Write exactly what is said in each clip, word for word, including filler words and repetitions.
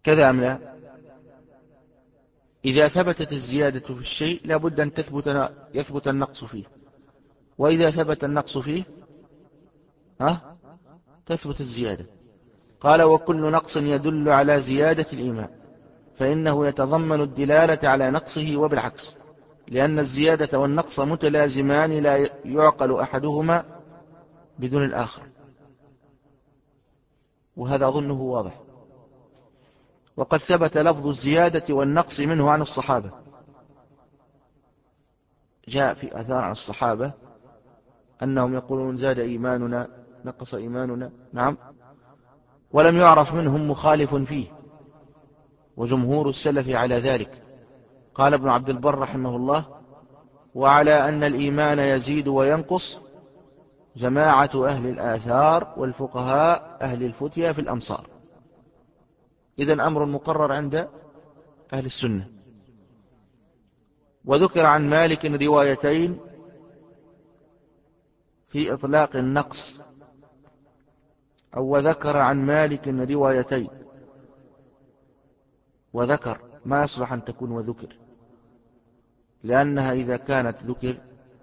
كذا أم لا؟ إذا ثبتت الزيادة في الشيء لابد أن تثبت يثبت النقص فيه، وإذا ثبت النقص فيه ها تثبت الزيادة. قال: وكل نقص يدل على زيادة الإيمان فإنه يتضمن الدلالة على نقصه وبالعكس، لأن الزيادة والنقص متلازمان لا يعقل أحدهما بدون الآخر. وهذا أظنه واضح. وقد ثبت لفظ الزيادة والنقص منه عن الصحابة، جاء في آثار عن الصحابة أنهم يقولون: زاد إيماننا، نقص إيماننا. نعم. ولم يعرف منهم مخالف فيه، وجمهور السلف على ذلك. قال ابن عبد البر رحمه الله: وعلى أن الإيمان يزيد وينقص جماعة أهل الآثار والفقهاء أهل الفتيا في الأمصار. إذن أمر مقرر عند أهل السنة. وذكر عن مالك روايتين في إطلاق النقص، أو وذكر عن مالك روايتين، وذكر ما يصلح أن تكون وذكر، لأنها إذا كانت ذكر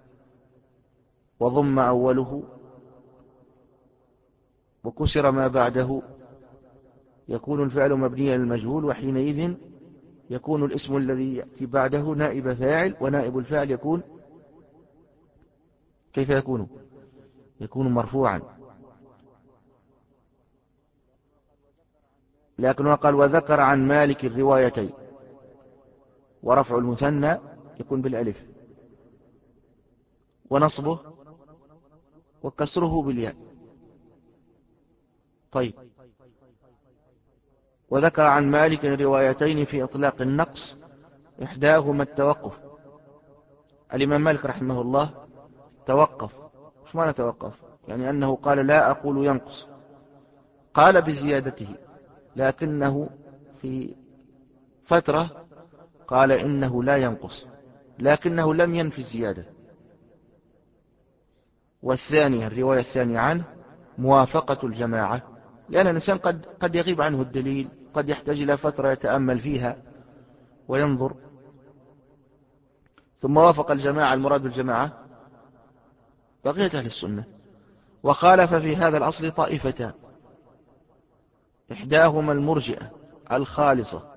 وضم أوله وكسر ما بعده يكون الفعل مبنيا للمجهول، وحينئذ يكون الاسم الذي يأتي بعده نائب فاعل، ونائب الفاعل يكون كيف يكون؟ يكون مرفوعا. لكن وقال: وذكر عن مالك الروايتين، ورفع المثنى يكون بالألف، ونصبه وكسره بالياء. طيب. وذكر عن مالك روايتين في إطلاق النقص، إحداهما التوقف. الإمام مالك رحمه الله توقف. مش معنى توقف؟ يعني أنه قال: لا أقول ينقص، قال بزيادته، لكنه في فترة قال إنه لا ينقص، لكنه لم ينفي الزيادة. والثانية الرواية الثانية عنه موافقة الجماعة، لأن الإنسان قد, قد يغيب عنه الدليل، قد يحتاج إلى فترة يتأمل فيها وينظر. ثم وافق الجماعة، المراد بالجماعة بقية أهل السنة. وخالف في هذا الأصل طائفتان، إحداهما المرجئة الخالصة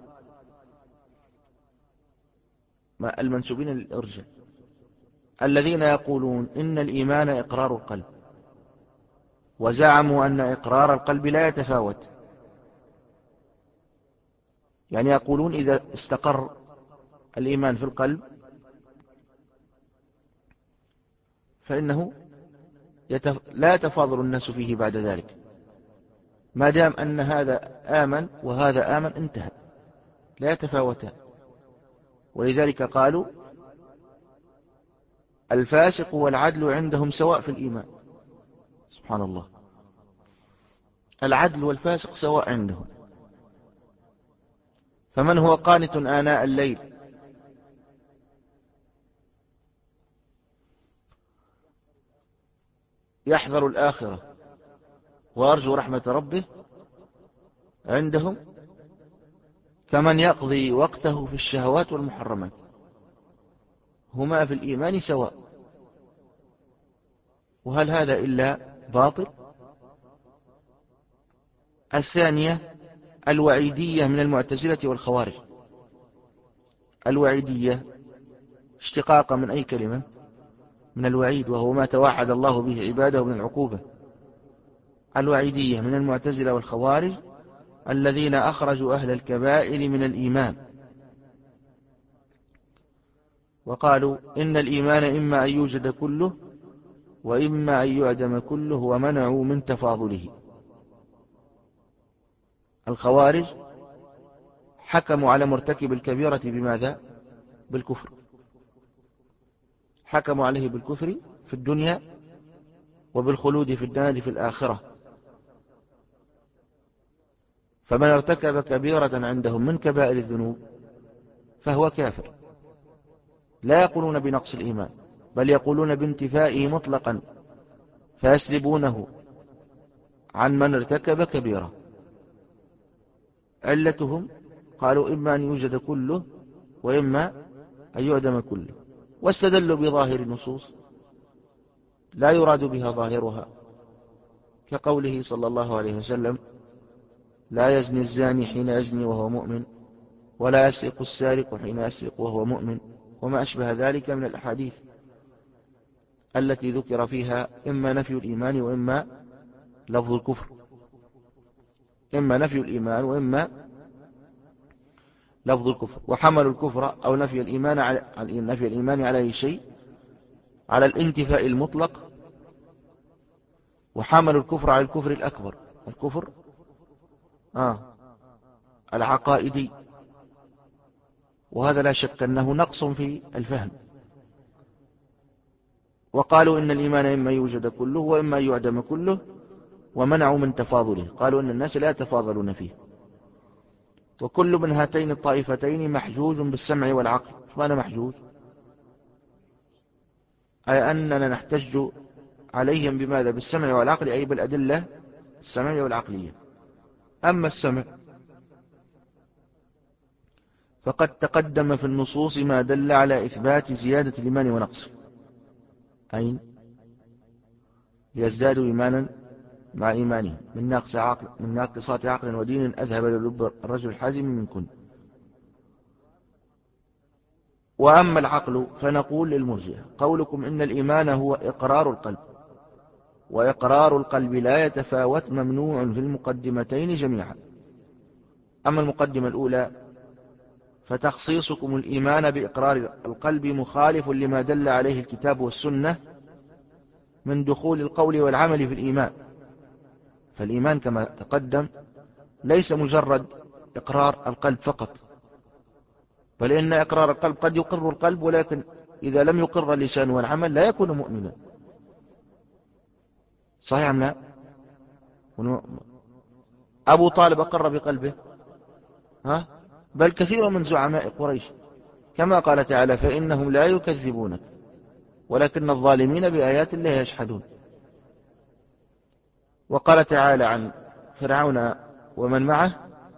المنسوبين للإرجاء، الذين يقولون إن الإيمان إقرار القلب، وزعموا أن إقرار القلب لا يتفاوت. يعني يقولون إذا استقر الإيمان في القلب فإنه يتف... لا يتفاضل الناس فيه بعد ذلك، ما دام أن هذا آمن وهذا آمن انتهى، لا يتفاوتان. ولذلك قالوا: الفاسق والعدل عندهم سواء في الإيمان. سبحان الله، العدل والفاسق سواء عندهم. فمن هو قانت آناء الليل يحذر الآخرة ويرجو رحمة ربه، عندهم كمن يقضي وقته في الشهوات والمحرمات، هما في الإيمان سواء. وهل هذا إلا باطل؟ الثانية الوعيدية من المعتزلة والخوارج. الوعيدية اشتقاق من أي كلمة؟ من الوعيد، وهو ما توعد الله به عباده من العقوبة. الوعيدية من المعتزلة والخوارج الذين أخرجوا أهل الكبائر من الإيمان، وقالوا إن الإيمان إما أن يوجد كله وإما أن يعدم كله، ومنعوا من تفاضله. الخوارج حكموا على مرتكب الكبيرة بماذا؟ بالكفر، حكموا عليه بالكفر في الدنيا وبالخلود في النار في الآخرة. فمن ارتكب كبيرة عندهم من كبائر الذنوب فهو كافر. لا يقولون بنقص الإيمان، بل يقولون بانتفائه مطلقا، فيسلبونه عن من ارتكب كبيرة. علتهم قالوا إما أن يوجد كله وإما أن يعدم كله، واستدلوا بظاهر النصوص لا يراد بها ظاهرها، كقوله صلى الله عليه وسلم: لا يزني الزاني حين يزني وهو مؤمن، ولا يسرق السارق حين يسرق وهو مؤمن، وما أشبه ذلك من الأحاديث التي ذكر فيها إما نفي الإيمان وإما لفظ الكفر، إما نفي الإيمان وإما لفظ الكفر. وحمل الكفر أو نفي الإيمان على نفي الإيمان على أي شيء على الانتفاء المطلق، وحمل الكفر على الكفر الأكبر، الكفر آه العقائدي، وهذا لا شك أنه نقص في الفهم. وقالوا إن الإيمان إما يوجد كله وإما يعدم كله، ومنعوا من تفاضله، قالوا إن الناس لا يتفاضلون فيه. وكل من هاتين الطائفتين محجوج بالسمع والعقل. ماذا محجوج؟ أي أننا نحتج عليهم بماذا؟ بالسمع والعقل، أي بالأدلة السمعية والعقلية. أما السمع فقد تقدم في النصوص ما دل على إثبات زيادة الإيمان ونقصه، أين ليزدادوا إيمانا مع إيمانهم من ناقص عقل من ناقصات عقل ودين أذهب للب الرجل الحازم منكن. وأما العقل فنقول للمرجئة: قولكم إن الإيمان هو إقرار القلب، وإقرار القلب لا يتفاوت، ممنوع في المقدمتين جميعا. أما المقدمة الأولى فتخصيصكم الإيمان بإقرار القلب مخالف لما دل عليه الكتاب والسنة من دخول القول والعمل في الإيمان. فالإيمان كما تقدم ليس مجرد إقرار القلب فقط، بل إن إقرار القلب قد يقر القلب، ولكن إذا لم يقر اللسان والعمل لا يكون مؤمنا. صحيح أم لا؟ أبو طالب أقر بقلبه، ها؟ بل كثير من زعماء قريش، كما قال تعالى: فإنهم لا يكذبونك ولكن الظالمين بآيات الله يجحدون. وقال تعالى عن فرعون ومن معه: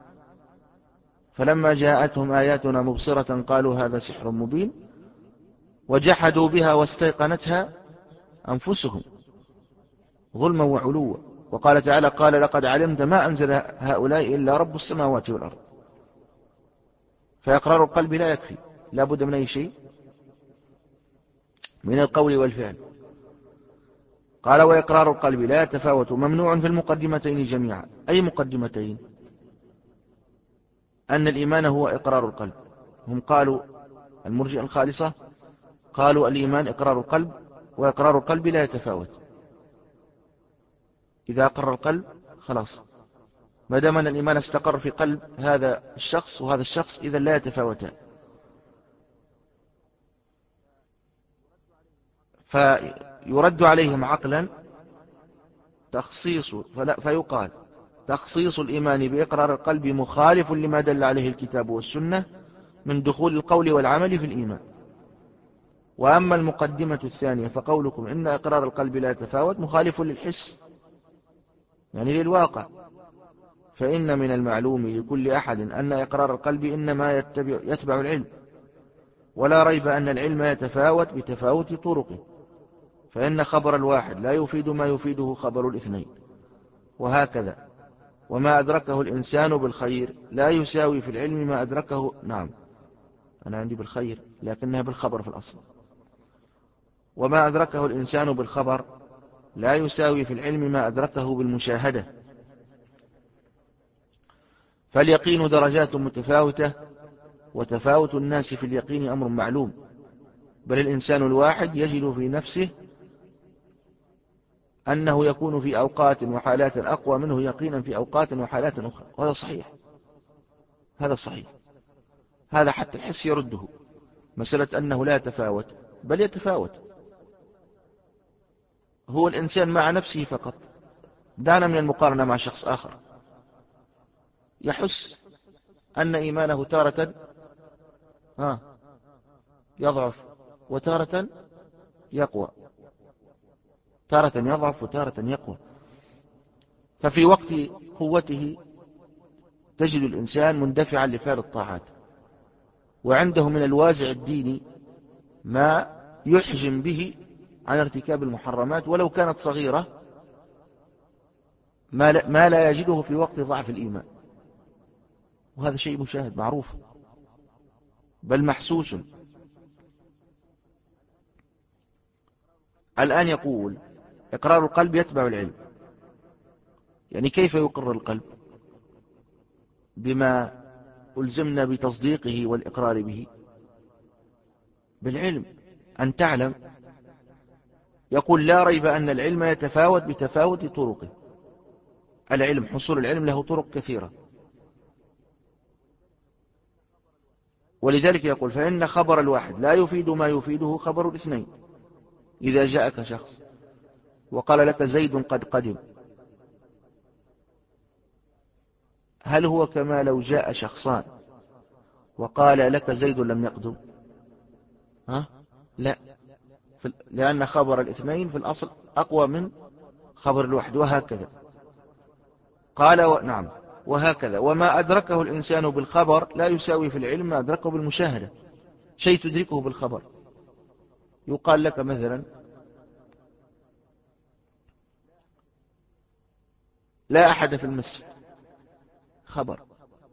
فلما جاءتهم آياتنا مبصرة قالوا هذا سحر مبين وجحدوا بها واستيقنتها أنفسهم ظلما وعلوا. وقال تعالى: قال لقد علمت ما أنزل هؤلاء إلا رب السماوات والأرض. فإقرار القلب لا يكفي، لا بد من أي شيء من القول والفعل. قال: وإقرار القلب لا يتفاوت، ممنوع في المقدمتين جميعا. أي مقدمتين؟ أن الإيمان هو إقرار القلب. هم قالوا المرجئة الخالصة قالوا الإيمان إقرار القلب، وإقرار القلب لا يتفاوت. إذا أقر القلب خلاص، ما دام أن الإيمان استقر في قلب هذا الشخص وهذا الشخص، إذا لا يتفاوتان. فيرد عليهم عقلا تخصيص، فيقال: تخصيص الإيمان بإقرار القلب مخالف لما دل عليه الكتاب والسنة من دخول القول والعمل في الإيمان. وأما المقدمة الثانية فقولكم إن إقرار القلب لا يتفاوت مخالف للحس، يعني للواقع. فإن من المعلوم لكل أحد أن إقرار القلب إنما يتبع, يتبع العلم، ولا ريب أن العلم يتفاوت بتفاوت طرقه، فإن خبر الواحد لا يفيد ما يفيده خبر الاثنين، وهكذا. وما أدركه الإنسان بالخير لا يساوي في العلم ما أدركه، نعم أنا عندي بالخير لكنها بالخبر في الأصل. وما أدركه الإنسان بالخبر لا يساوي في العلم ما أدركه بالمشاهدة. فاليقين درجات متفاوتة، وتفاوت الناس في اليقين أمر معلوم، بل الإنسان الواحد يجد في نفسه أنه يكون في أوقات وحالات أقوى منه يقينا في أوقات وحالات أخرى، وهذا صحيح. هذا صحيح، هذا حتى الحس يرده. مسألة أنه لا يتفاوت، بل يتفاوت. هو الإنسان مع نفسه فقط، دعنا من المقارنة مع شخص آخر، يحس أن إيمانه تارة ها يضعف وتارة يقوى، تارة يضعف وتارة يقوى. ففي وقت قوته تجد الإنسان مندفعا لفعل الطاعات، وعنده من الوازع الديني ما يحجم به عن ارتكاب المحرمات ولو كانت صغيرة، ما لا يجده في وقت ضعف الإيمان. وهذا شيء مشاهد معروف بل محسوس. الآن يقول إقرار القلب يتبع العلم، يعني كيف يقر القلب؟ بما ألزمنا بتصديقه والإقرار به، بالعلم، أن تعلم. يقول لا ريب أن العلم يتفاوت بتفاوت طرقه. العلم، حصول العلم له طرق كثيرة، ولذلك يقول فإن خبر الواحد لا يفيد ما يفيده خبر الاثنين. إذا جاءك شخص وقال لك زيد قد قدم، هل هو كما لو جاء شخصان وقال لك زيد لم يقدم؟ ها؟ لا، لأن خبر الاثنين في الأصل أقوى من خبر الواحد. وهكذا قال و... نعم، وهكذا وما أدركه الإنسان بالخبر لا يساوي في العلم ما أدركه بالمشاهدة. شيء تدركه بالخبر، يقال لك مثلا لا أحد في المسجد، خبر،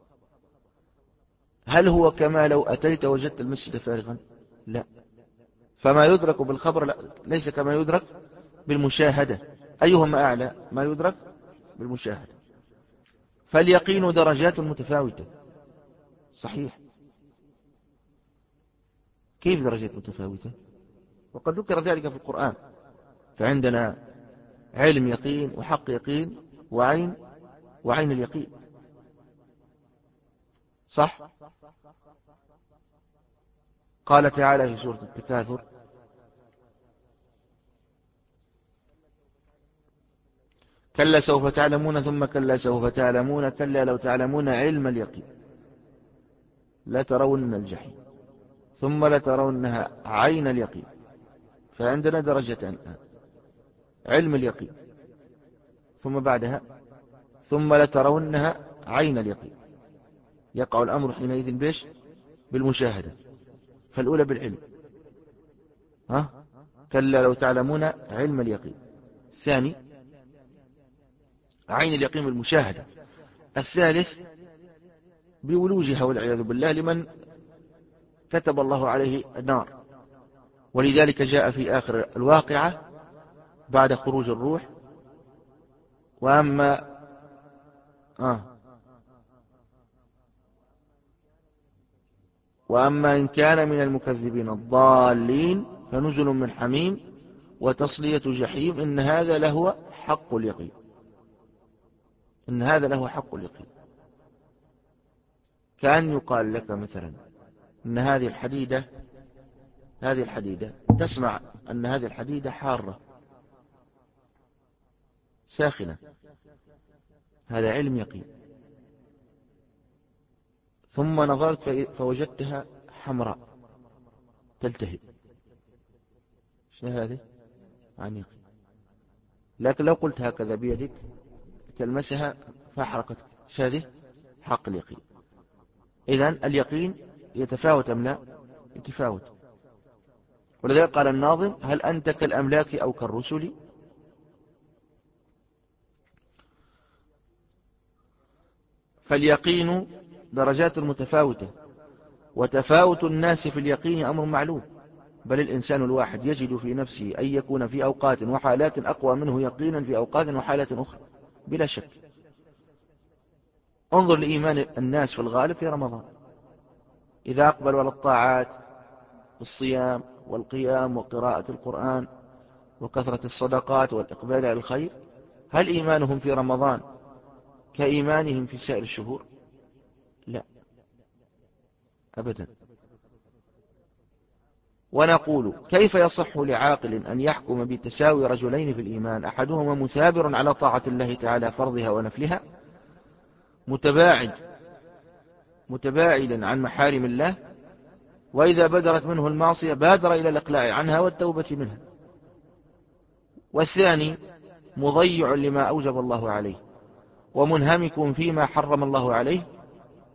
هل هو كما لو أتيت وجدت المسجد فارغا؟ لا. فما يدرك بالخبر لا، ليس كما يدرك بالمشاهدة. أيهما أعلى؟ ما يدرك بالمشاهدة. فاليقين درجات متفاوتة. صحيح، كيف درجات متفاوتة؟ وقد ذكر ذلك في القرآن. فعندنا علم يقين وحق يقين وعين وعين اليقين، صح؟ قال تعالى في سورة التكاثر كلا سوف تعلمون ثم كلا سوف تعلمون كلا لو تعلمون علم اليقين لترون الجحيم ثم لترونها عين اليقين. فعندنا درجتان الآن، علم اليقين ثم بعدها ثم لترونها عين اليقين. يقع الأمر حينئذ بيش؟ بالمشاهدة. فالأولى بالعلم، ها؟ كلا لو تعلمون علم اليقين. الثاني عين اليقين بالمشاهدة. الثالث بولوجها والعياذ بالله لمن كتب الله عليه النار. ولذلك جاء في آخر الواقعة بعد خروج الروح وأما آه وأما إن كان من المكذبين الضالين فنزل من حميم وتصلية جحيم إن هذا لهو حق اليقين. إن هذا لهو حق اليقين. كأن يقال لك مثلا إن هذه الحديدة هذه الحديدة تسمع أن هذه الحديدة حارة ساخنة، هذا علم يقين. ثم نظرت فوجدتها حمراء تلتهب، شنو هذه؟ عن يقين. لكن لو قلت هكذا بيدك تلمسها فأحرقت، شو هذه؟ حق اليقين. إذن اليقين يتفاوت أم لا؟ يتفاوت. ولذلك قال الناظم هل أنت كالأملاك أو كالرسل؟ فاليقين درجات متفاوتة، وتفاوت الناس في اليقين أمر معلوم. بل الإنسان الواحد يجد في نفسه أن يكون في أوقات وحالات أقوى منه يقينا في أوقات وحالات أخرى بلا شك. انظر لإيمان الناس في الغالب في رمضان، إذا أقبلوا على الطاعات بالصيام والقيام وقراءة القرآن وكثرة الصدقات والإقبال على الخير، هل إيمانهم في رمضان كإيمانهم في سائر الشهور؟ لا أبدا. ونقول كيف يصح لعاقل أن يحكم بتساوي رجلين في الإيمان أحدهما مثابر على طاعة الله تعالى فرضها ونفلها متباعد متباعدا عن محارم الله، وإذا بدرت منه المعصية بادر إلى الإقلاع عنها والتوبة منها، والثاني مضيع لما أوجب الله عليه ومنهمك فيما حرم الله عليه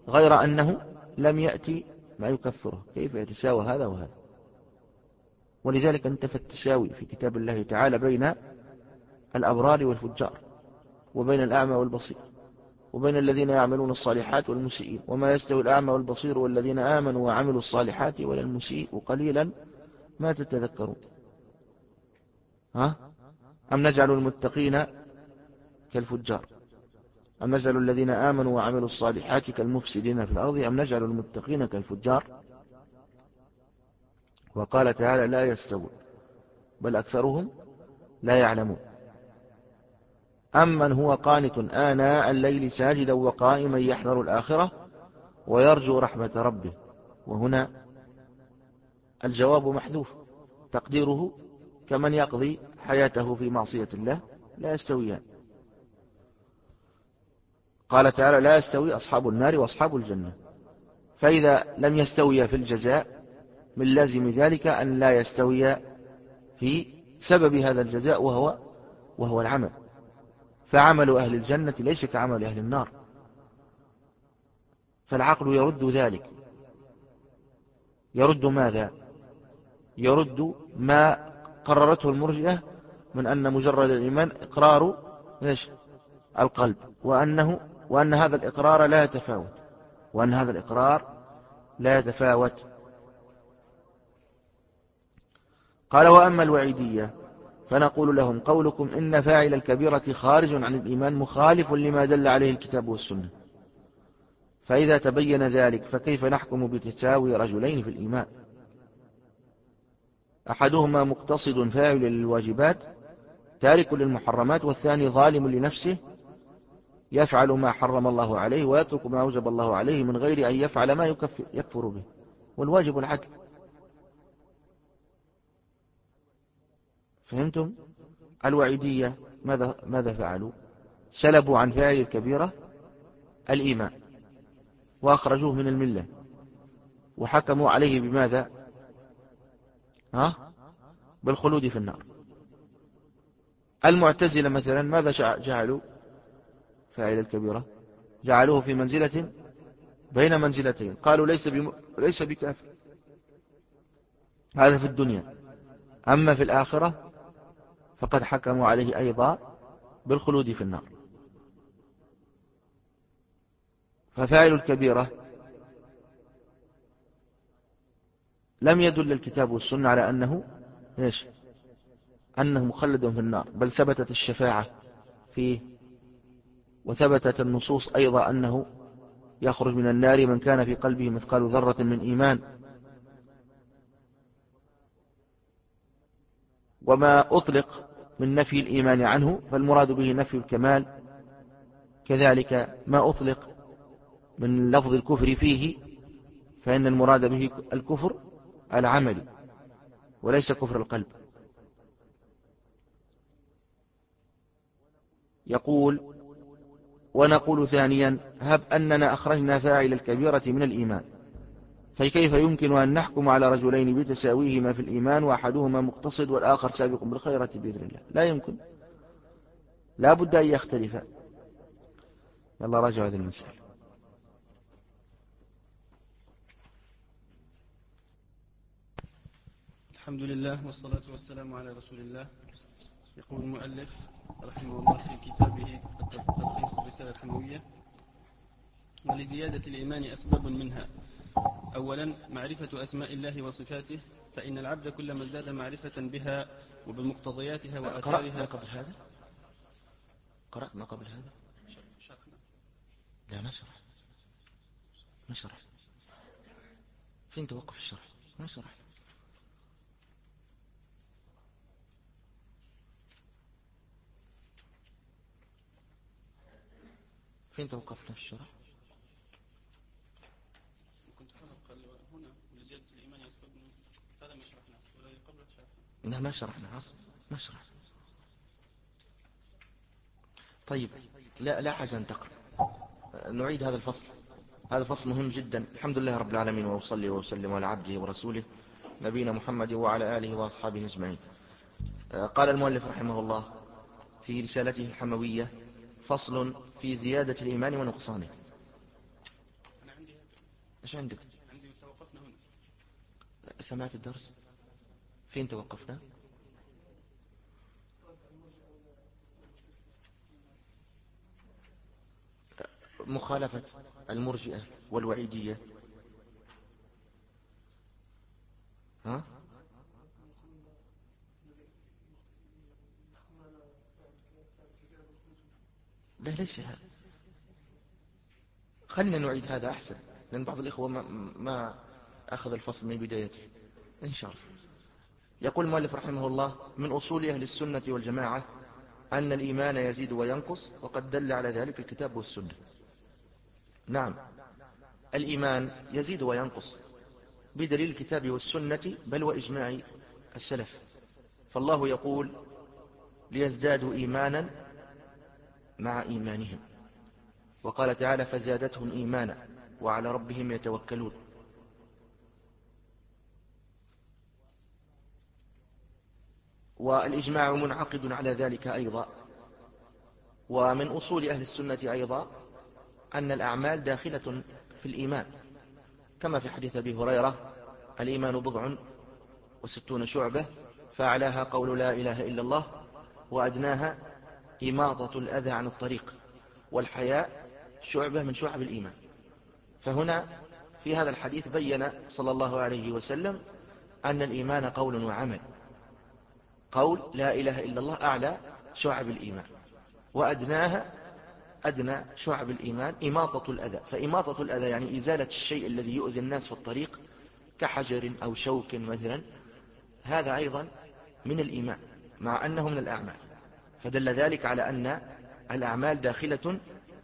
غير أنه لم يأتي ما يكفره. كيف يتساوى هذا وهذا؟ ولذلك انتفى التساوي في كتاب الله تعالى بين الأبرار والفجار، وبين الأعمى والبصير، وبين الذين يعملون الصالحات والمسيئين، وما يستوي الأعمى والبصير والذين آمنوا وعملوا الصالحات ولا المسيء وقليلا ما تتذكرون. ها؟ أم نجعل المتقين كالفجار، أم نجعل الذين آمنوا وعملوا الصالحات كالمفسدين في الأرض، أم نجعل المتقين كالفجار. وقال تعالى لا يستوون بل أكثرهم لا يعلمون. أمن هو قانت آناء الليل ساجدا وقائما يحذر الآخرة ويرجو رحمة ربه. وهنا الجواب محذوف تقديره كمن يقضي حياته في معصية الله لا يستويان. قال تعالى لا يستوي أصحاب النار وأصحاب الجنة، فإذا لم يستوي في الجزاء من لازم ذلك أن لا يستوي في سبب هذا الجزاء وهو, وهو العمل. فعمل أهل الجنة ليس كعمل أهل النار، فالعقل يرد ذلك. يرد ماذا؟ يرد ما قررته المرجئة من أن مجرد الإيمان إقرار إيش؟ القلب، وأنه وأن هذا الإقرار لا يتفاوت وأن هذا الإقرار لا يتفاوت. قال وأما الوعيدية فنقول لهم قولكم إن فاعل الكبيرة خارج عن الإيمان مخالف لما دل عليه الكتاب والسنة، فإذا تبين ذلك فكيف نحكم بتساوي رجلين في الإيمان؟ أحدهما مقتصد فاعل للواجبات تارك للمحرمات، والثاني ظالم لنفسه يفعل ما حرم الله عليه ويترك ما أوجب الله عليه من غير أن يفعل ما يكفر به، والواجب العدل. فهمتم؟ الوعيدية ماذا, ماذا فعلوا؟ سلبوا عن فاعل الكبيرة الإيمان وأخرجوه من الملة وحكموا عليه بماذا؟ ها؟ بالخلود في النار. المعتزلة مثلا ماذا جعلوا فاعل الكبيرة؟ جعلوه في منزلة بين منزلتين، قالوا ليس, بم... ليس بكافر، هذا في الدنيا، أما في الآخرة فقد حكموا عليه أيضا بالخلود في النار. ففاعل الكبيرة لم يدل الكتاب والسنة على أنه إيش؟ أنه مخلد في النار، بل ثبتت الشفاعة فيه، وثبتت النصوص أيضا أنه يخرج من النار من كان في قلبه مثقال ذرة من إيمان. وما أطلق من نفي الإيمان عنه فالمراد به نفي الكمال، كذلك ما أطلق من لفظ الكفر فيه فإن المراد به الكفر العملي وليس كفر القلب. يقول ونقول ثانيا هب أننا أخرجنا فاعل الكبيرة من الإيمان، فكيف يمكن أن نحكم على رجلين بتساويهما في الإيمان وأحدهما مقتصد والآخر سابق بالخيرة بإذن الله؟ لا يمكن، لا بد أن يختلفا. يلا راجع هذه المسألة. الحمد لله والصلاة والسلام على رسول الله. يقول المؤلف رحمه الله في كتابه تلخيص الرسالة الحموية: ولزيادة الإيمان أسباب منها. أولا معرفة أسماء الله وصفاته، فإن العبد كلما ازداد معرفة بها وبمقتضياتها وآثارها. قرأت قبل هذا؟ قرأت ما قبل هذا؟ لا ما شرح ما شرح فين توقف الشرح؟ ما شرح. فين توقفنا في الشرح؟ كنت قال هنا ولزيادة الإيمان أسباب منها، هذا ما شرحناه ولا قبله شرحنا. لا ما شرحنا ما شرح. طيب لا لا حاجة أن تقرأ، نعيد هذا الفصل. هذا الفصل مهم جدا. الحمد لله رب العالمين، وأصلي وسلم على عبده ورسوله نبينا محمد وعلى آله وأصحابه أجمعين. قال المؤلف رحمه الله في رسالته الحموية: فصل في زيادة الإيمان ونقصانه. إيش عندك؟ عندي توقفنا هنا. سمعت الدرس؟ فين توقفنا؟ مخالفة المرجئة والوعيدية. ها؟ لا ليس هذا، خلنا نعيد هذا أحسن، لأن بعض الإخوة ما, ما أخذ الفصل من بدايته إن شاء الله. يقول المؤلف رحمه الله: من أصول أهل السنة والجماعة أن الإيمان يزيد وينقص، وقد دل على ذلك الكتاب والسنة. نعم، الإيمان يزيد وينقص بدليل الكتاب والسنة، بل وإجماع السلف. فالله يقول: ليزدادوا إيمانا مع إيمانهم. وقال تعالى: فزادتهم إيمانا وعلى ربهم يتوكلون. والإجماع منعقد على ذلك أيضا. ومن أصول أهل السنة أيضا أن الأعمال داخلة في الإيمان، كما في حديث أبي هريرة: الإيمان بضع وستون شعبة، فأعلاها قول لا إله إلا الله، وأدناها إماطة الأذى عن الطريق، والحياء شعبة من شعب الإيمان. فهنا في هذا الحديث بين صلى الله عليه وسلم أن الإيمان قول وعمل. قول لا إله إلا الله أعلى شعب الإيمان، وأدناها أدنى شعب الإيمان إماطة الأذى. فإماطة الأذى يعني إزالة الشيء الذي يؤذي الناس في الطريق، كحجر أو شوك مثلا، هذا أيضا من الإيمان مع أنه من الأعمال. فدل ذلك على أن الأعمال داخلة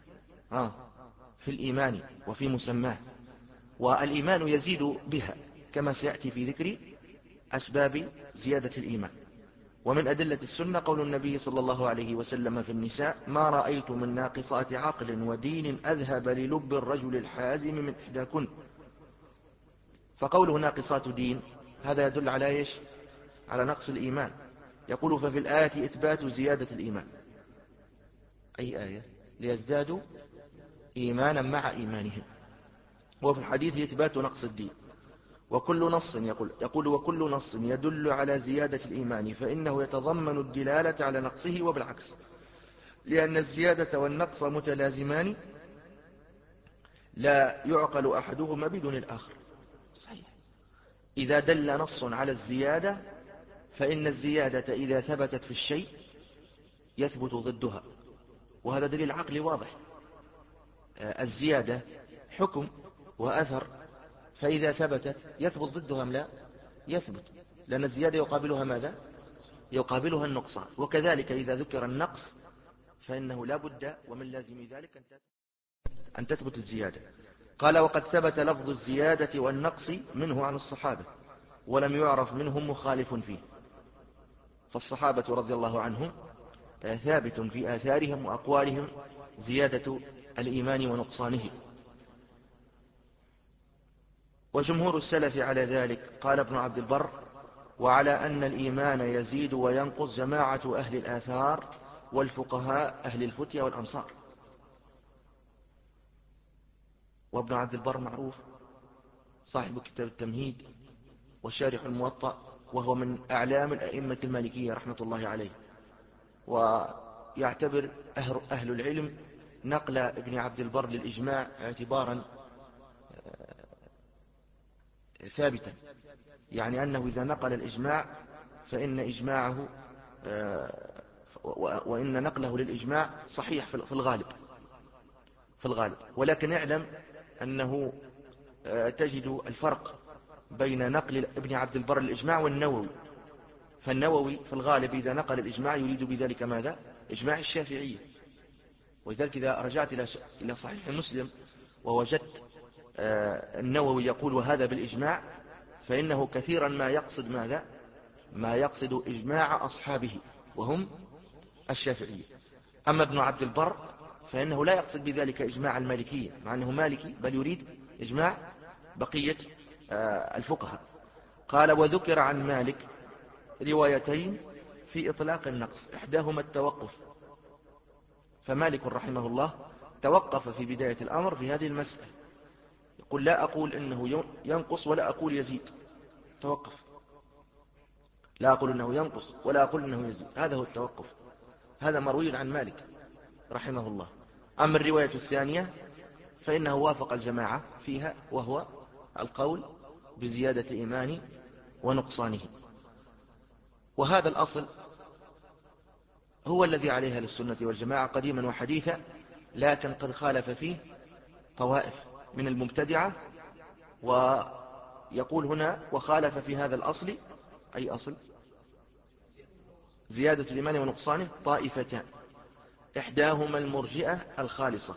في الإيمان وفي مسماه، والإيمان يزيد بها، كما سيأتي في ذكر أسباب زيادة الإيمان. ومن أدلة السنة قول النبي صلى الله عليه وسلم في النساء: ما رأيت من ناقصات عقل ودين أذهب للب الرجل الحازم من إحداكن. فقوله ناقصات دين هذا يدل على إيش؟ على نقص الإيمان. يقول: ففي الآية إثبات زيادة الإيمان. أي آية؟ ليزدادوا إيمانا مع إيمانهم. وفي الحديث إثبات نقص الدين. وكل نص يقول, يقول وكل نص يدل على زيادة الإيمان فإنه يتضمن الدلالة على نقصه، وبالعكس، لأن الزيادة والنقص متلازمان لا يعقل أحدهما بدون الآخر. صحيح. إذا دل نص على الزيادة فإن الزيادة إذا ثبتت في الشيء يثبت ضدها، وهذا دليل عقلي واضح. الزيادة حكم وأثر، فإذا ثبتت يثبت ضدها أم لا؟ يثبت، لأن الزيادة يقابلها ماذا؟ يقابلها النقصان. وكذلك إذا ذكر النقص فإنه لا بد ومن لازم ذلك أن تثبت الزيادة. قال: وقد ثبت لفظ الزيادة والنقص منه عن الصحابة، ولم يعرف منهم مخالف فيه. فالصحابة رضي الله عنهم ثابت في آثارهم وأقوالهم زيادة الإيمان ونقصانه. وجمهور السلف على ذلك. قال ابن عبد البر: وعلى أن الإيمان يزيد وينقص جماعة أهل الآثار والفقهاء أهل الفتية والأمصار. وابن عبد البر معروف صاحب كتاب التمهيد وشارح الموطأ، وهو من أعلام الأئمة المالكية رحمة الله عليه. ويعتبر أهل العلم نقل ابن عبد البر للإجماع اعتبارا ثابتا، يعني أنه إذا نقل الإجماع فإن إجماعه وإن نقله للإجماع صحيح في الغالب في الغالب ولكن اعلم أنه تجد الفرق بين نقل ابن عبد البر الإجماع والنووي. فالنووي في الغالب إذا نقل الإجماع يريد بذلك ماذا؟ إجماع الشافعية. ولذلك إذا رجعت إلى صحيح مسلم ووجدت النووي يقول وهذا بالإجماع، فإنه كثيرا ما يقصد ماذا؟ ما يقصد إجماع أصحابه وهم الشافعية. أما ابن عبد البر فإنه لا يقصد بذلك إجماع المالكية، مع أنه مالكي، بل يريد إجماع بقية الفقهاء. قال: وذكر عن مالك روايتين في إطلاق النقص، إحداهما التوقف، فمالك رحمه الله توقف في بداية الأمر في هذه المسألة، يقول لا أقول إنه ينقص ولا أقول يزيد، توقف. لا أقول إنه ينقص ولا أقول إنه يزيد، هذا هو التوقف. هذا مروي عن مالك رحمه الله. أما الرواية الثانية فإنه وافق الجماعة فيها، وهو القول بزيادة الإيمان ونقصانه. وهذا الأصل هو الذي عليها للسنة والجماعة قديما وحديثا، لكن قد خالف فيه طوائف من المبتدعة. ويقول هنا وخالف في هذا الأصل، أي أصل؟ زيادة الإيمان ونقصانه، طائفتان، إحداهما المرجئة الخالصة.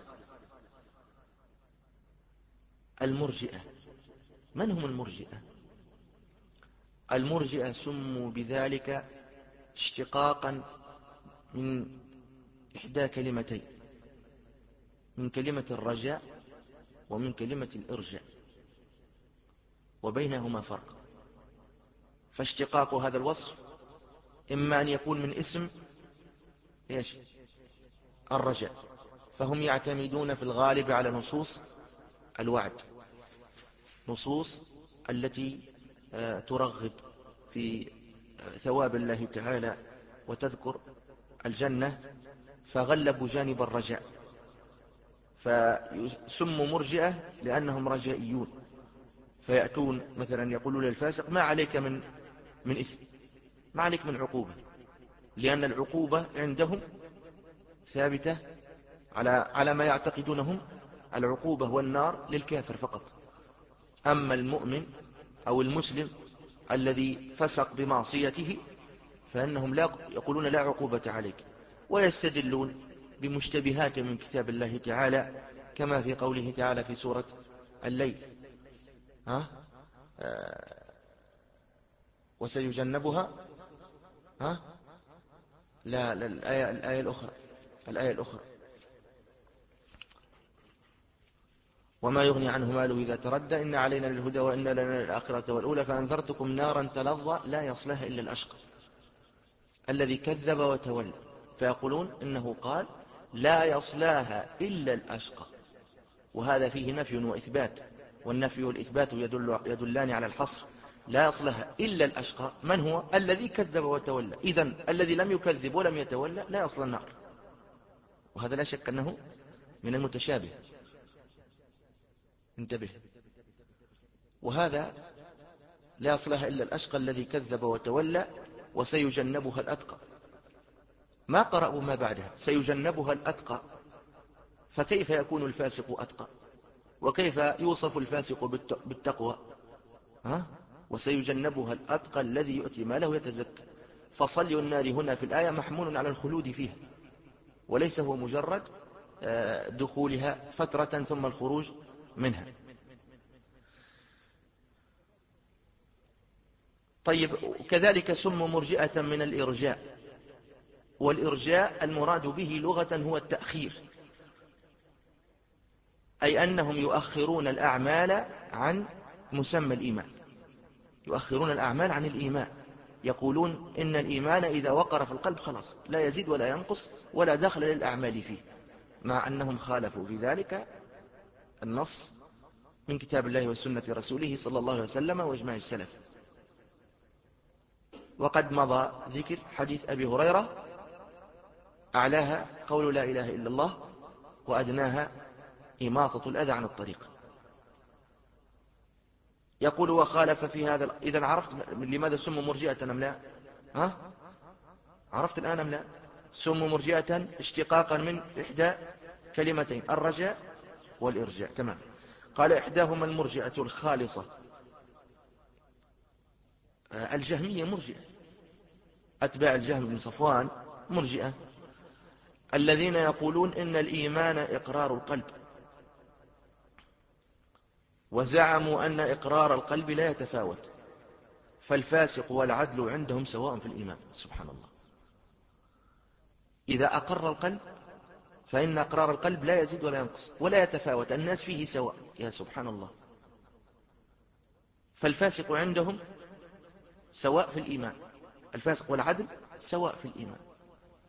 المرجئة، من هم المرجئة؟ المرجئة سموا بذلك اشتقاقا من إحدى كلمتين، من كلمة الرجاء ومن كلمة الإرجاء، وبينهما فرق. فاشتقاق هذا الوصف إما أن يكون من اسم إيش؟ الرجاء، فهم يعتمدون في الغالب على نصوص الوعد، نصوص التي ترغب في ثواب الله تعالى وتذكر الجنة، فغلبوا جانب الرجاء، فسموا مرجئة لأنهم رجائيون. فيأتون مثلا يقولون للفاسق ما عليك من من إثم، ما عليك من عقوبة، لأن العقوبة عندهم ثابتة على على ما يعتقدونهم. العقوبة والنار للكافر فقط، أما المؤمن أو المسلم الذي فسق بمعصيته فإنهم لا يقولون لا عقوبة عليك، ويستدلون بمشتبهات من كتاب الله تعالى، كما في قوله تعالى في سورة الليل: ها آه وسيجنبها ها لا, لا الآية, الآية الأخرى الآية الأخرى وما يغني عنه ماله إذا تردى إن علينا للهدى وإن لنا للآخرة والأولى فأنذرتكم نارا تلظى لا يصلها إلا الأشقى الذي كذب وتولى. فيقولون إنه قال لا يصلاها إلا الأشقى، وهذا فيه نفي وإثبات، والنفي والإثبات يدل يدلان على الحصر. لا يصلها إلا الأشقى، من هو؟ الذي كذب وتولى. إذن الذي لم يكذب ولم يتولى لا يصل النار، وهذا لا شك أنه من المتشابه، انتبه. وهذا لا يصلها إلا الأشقى الذي كذب وتولى وسيجنبها الأتقى. ما قرأوا ما بعدها سيجنبها الأتقى، فكيف يكون الفاسق أتقى؟ وكيف يوصف الفاسق بالتقوى؟ ها؟ وسيجنبها الأتقى الذي يؤتي ماله يتزكى. فصلي النار هنا في الآية محمول على الخلود فيها، وليس هو مجرد دخولها فترة ثم الخروج منها. طيب، كذلك سم مرجئة من الإرجاء، والإرجاء المراد به لغة هو التأخير، أي أنهم يؤخرون الأعمال عن مسمى الإيمان، يؤخرون الأعمال عن الإيمان. يقولون إن الإيمان إذا وقر في القلب خلاص لا يزيد ولا ينقص ولا دخل للأعمال فيه، مع أنهم خالفوا في ذلك النص من كتاب الله وسنة رسوله صلى الله عليه وسلم وإجماع السلف. وقد مضى ذكر حديث أبي هريرة: أعلاها قول لا إله إلا الله وأدناها إماطة الأذى عن الطريق. يقول وخالف في هذا. إذن عرفت لماذا سموا مرجئة أم لا؟ ها؟ عرفت الآن أم لا؟ سموا مرجئة اشتقاقا من إحدى كلمتين، الرجاء والإرجاء. تمام. قال إحداهما المرجئة الخالصة. الجهمية مرجئة، أتباع الجهم بن صفوان مرجئة، الذين يقولون إن الإيمان إقرار القلب، وزعموا أن إقرار القلب لا يتفاوت، فالفاسق والعدل عندهم سواء في الإيمان. سبحان الله. إذا أقر القلب فإن إقرار القلب لا يزيد ولا ينقص ولا يتفاوت، الناس فيه سواء. يا سبحان الله. فالفاسق عندهم سواء في الإيمان، الفاسق والعدل سواء في الإيمان.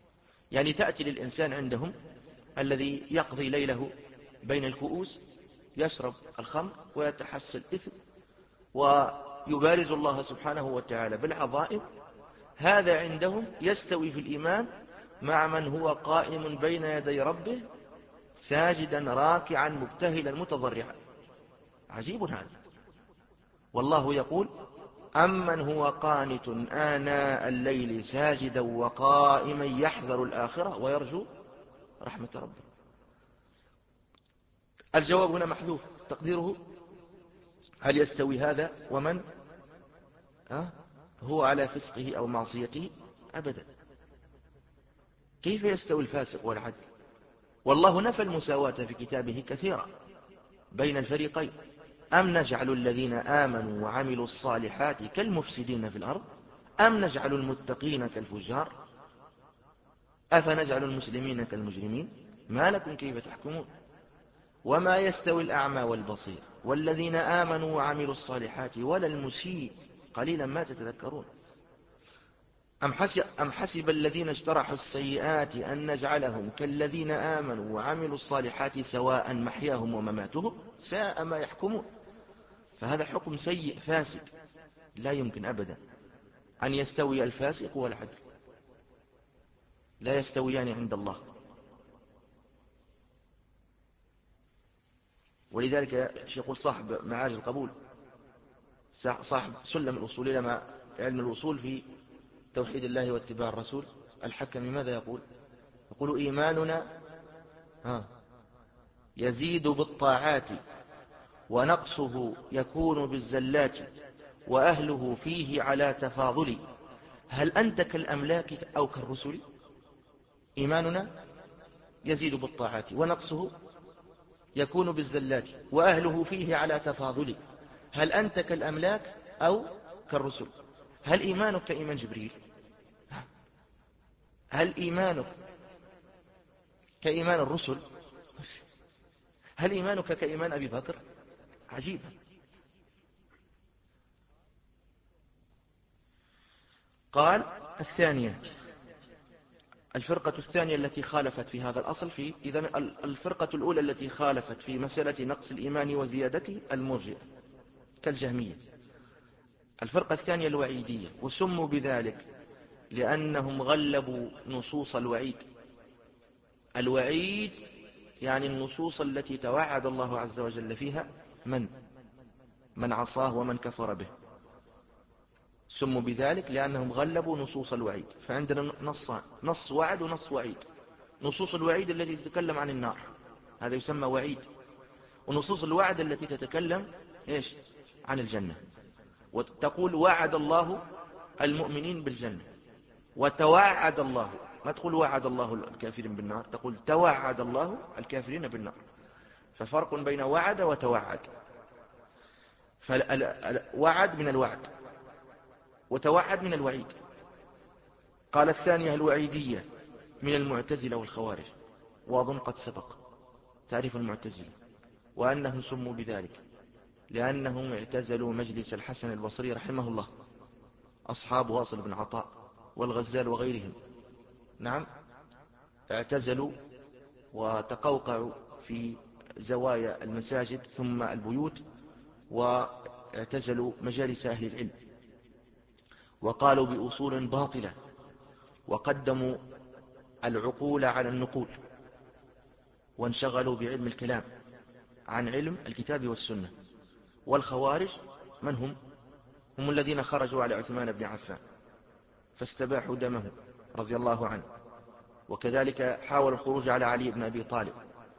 يعني تأتي للإنسان عندهم الذي يقضي ليله بين الكؤوس يشرب الخمر ويتحسى الإثم ويبارز الله سبحانه وتعالى بالعظائم، هذا عندهم يستوي في الإيمان مع من هو قائم بين يدي ربه ساجدا راكعا مبتهلا متضرعا. عجيب هذا. والله يقول: أمن هو قانت آناء الليل ساجدا وقائما يحذر الآخرة ويرجو رحمة ربه. الجواب هنا محذوف تقديره: هل يستوي هذا ومن أه؟ هو على فسقه أو معصيته؟ أبدا. كيف يستوي الفاسق والعدل؟ والله نفى المساواة في كتابه كثيرا بين الفريقين: أم نجعل الذين آمنوا وعملوا الصالحات كالمفسدين في الأرض أم نجعل المتقين كالفجار أفنجعل المسلمين كالمجرمين ما لكم كيف تحكمون وما يستوي الأعمى والبصير والذين آمنوا وعملوا الصالحات ولا المسيء قليلا ما تتذكرون أم حسب, أم حسب الذين اجترحوا السيئات أن نجعلهم كالذين آمنوا وعملوا الصالحات سواء محياهم ومماتهم ساء ما يحكمون. فهذا حكم سيء فاسد، لا يمكن أبدا أن يستوي الفاسق والعدل، لا يستويان عند الله. ولذلك يقول صاحب معارج القبول، صاحب سلم الأصول إلى مع علم الأصول في توحيد الله واتباع الرسول الحكمي، ماذا يقول؟ يقول: إيماننا ها يزيد بالطاعات ونقصه يكون بالزلات وأهله فيه على تفاضل هل أنت كالأملاك أو كالرسل؟ إيماننا يزيد بالطاعات ونقصه يكون بالزلات وأهله فيه على تفاضل هل أنت كالأملاك أو كالرسل؟ هل إيمانك كإيمان جبريل؟ هل إيمانك كإيمان الرسل؟ هل إيمانك كإيمان أبي بكر؟ عجيب. قال: الثانية، الفرقة الثانية التي خالفت في هذا الأصل في إذن الفرقة الأولى التي خالفت في مسألة نقص الإيمان وزيادته المرجئة كالجهمية. الفرقة الثانية الوعيدية، وسموا بذلك لأنهم غلبوا نصوص الوعيد. الوعيد يعني النصوص التي توعد الله عز وجل فيها من من عصاه ومن كفر به. سموا بذلك لأنهم غلبوا نصوص الوعيد. فعندنا نصان: نص وعد ونص وعيد. نصوص الوعيد التي تتكلم عن النار هذا يسمى وعيد، ونصوص الوعد التي تتكلم إيش؟ عن الجنة. وتقول: وعد الله المؤمنين بالجنة، وتوعد الله، ما تقول وعد الله الكافرين بالنار، تقول توعد الله الكافرين بالنار. ففرق بين وعد وتوعد. فوعد من الوعد وتوعد من الوعيد. قال: الثانية الوعيدية من المعتزلة والخوارج، وأظن قد سبق تعريف المعتزلة، وأنهم سموا بذلك لأنهم اعتزلوا مجلس الحسن البصري رحمه الله، أصحاب واصل بن عطاء والغزال وغيرهم. نعم، اعتزلوا وتقوقعوا في زوايا المساجد ثم البيوت، واعتزلوا مجالس أهل العلم، وقالوا بأصول باطلة، وقدموا العقول على النقول، وانشغلوا بعلم الكلام عن علم الكتاب والسنة. والخوارج من هم؟ هم الذين خرجوا على عثمان بن عفان فاستباحوا دمه رضي الله عنه، وكذلك حاولوا الخروج على علي بن أبي طالب.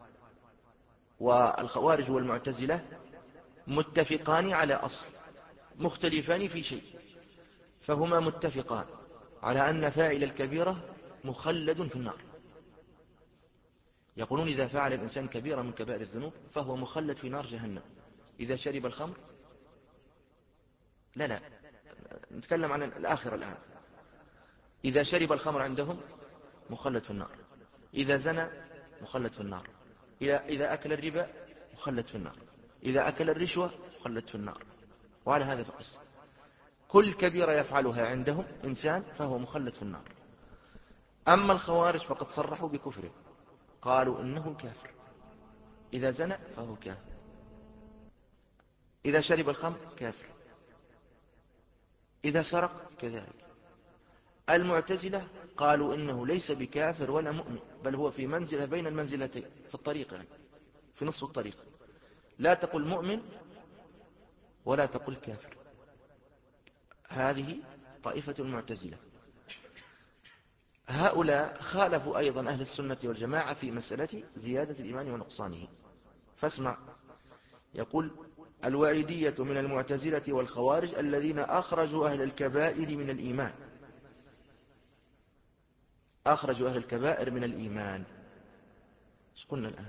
والخوارج والمعتزلة متفقان على أصل، مختلفان في شيء، فهما متفقان على أن فاعل الكبيرة مخلد في النار. يقولون: إذا فعل الإنسان كبيرة من كبائر الذنوب فهو مخلد في نار جهنم. إذا شرب الخمر، لا لا نتكلم عن الآخرة الآن، إذا شرب الخمر عندهم مخلد في النار، إذا زنى مخلد في النار، إذا أكل الربا مخلد في النار، إذا أكل الرشوة مخلد في النار. وعلى هذا فقس كل كبيرة يفعلها عندهم إنسان فهو مخلد في النار. أما الخوارج فقد صرحوا بكفره، قالوا إنه كافر، إذا زنى فهو كافر، إذا شرب الخمر كافر، إذا سرق كذلك. المعتزلة قالوا إنه ليس بكافر ولا مؤمن، بل هو في منزلة بين المنزلتين، في الطريق يعني، في نصف الطريق، لا تقل مؤمن ولا تقل كافر. هذه طائفة المعتزلة. هؤلاء خالفوا أيضا أهل السنة والجماعة في مسألة زيادة الإيمان ونقصانه. فاسمع، يقول: الوعيدية من المعتزلة والخوارج الذين أخرجوا أهل الكبائر من الإيمان. أخرجوا أهل الكبائر من الإيمان. ايش قلنا الآن؟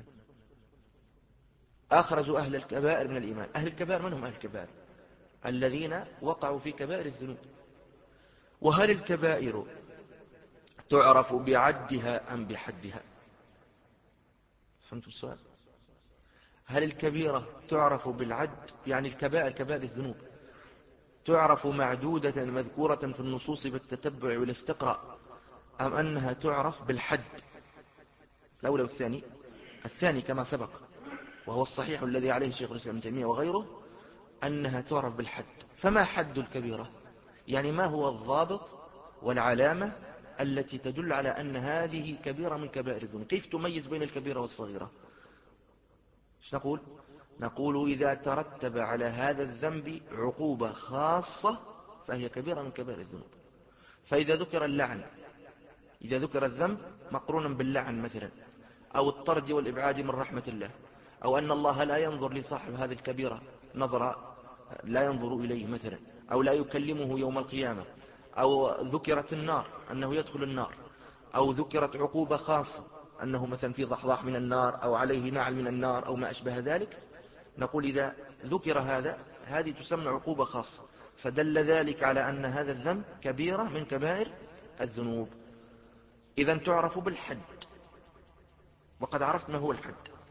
أخرجوا أهل الكبائر من الإيمان. أهل الكبائر من هم أهل الكبائر؟ الذين وقعوا في كبائر الذنوب. وهل الكبائر تعرف بعدها أم بحدها؟ فهمتوا السؤال؟ هل الكبيرة تعرف بالعد، يعني الكبائر كبائر الذنوب تعرف معدودة مذكورة في النصوص بالتتبع والاستقراء، أم أنها تعرف بالحد؟ الأولى والثاني. الثاني كما سبق، وهو الصحيح الذي عليه الشيخ الإسلام ابن تيمية وغيره، أنها تعرف بالحد. فما حد الكبيرة؟ يعني ما هو الضابط والعلامة التي تدل على أن هذه كبيرة من كبائر الذنوب؟ كيف تميز بين الكبيرة والصغيرة؟ ايش نقول؟ نقول: إذا ترتب على هذا الذنب عقوبة خاصة فهي كبيرة من كبائر الذنوب. فإذا ذكر اللعن، إذا ذكر الذنب مقرونا باللعن مثلا، أو الطرد والإبعاد من رحمة الله، أو أن الله لا ينظر لصاحب هذه الكبيرة نظر لا ينظر إليه مثلا، أو لا يكلمه يوم القيامة، أو ذكرت النار أنه يدخل النار، أو ذكرت عقوبة خاصة أنه مثلا في ضحضاح من النار، أو عليه نعل من النار، أو ما أشبه ذلك، نقول: إذا ذكر هذا، هذه تسمى عقوبة خاصة، فدل ذلك على أن هذا الذنب كبيرة من كبائر الذنوب. إذن تعرف بالحد، وقد عرفت ما هو الحد.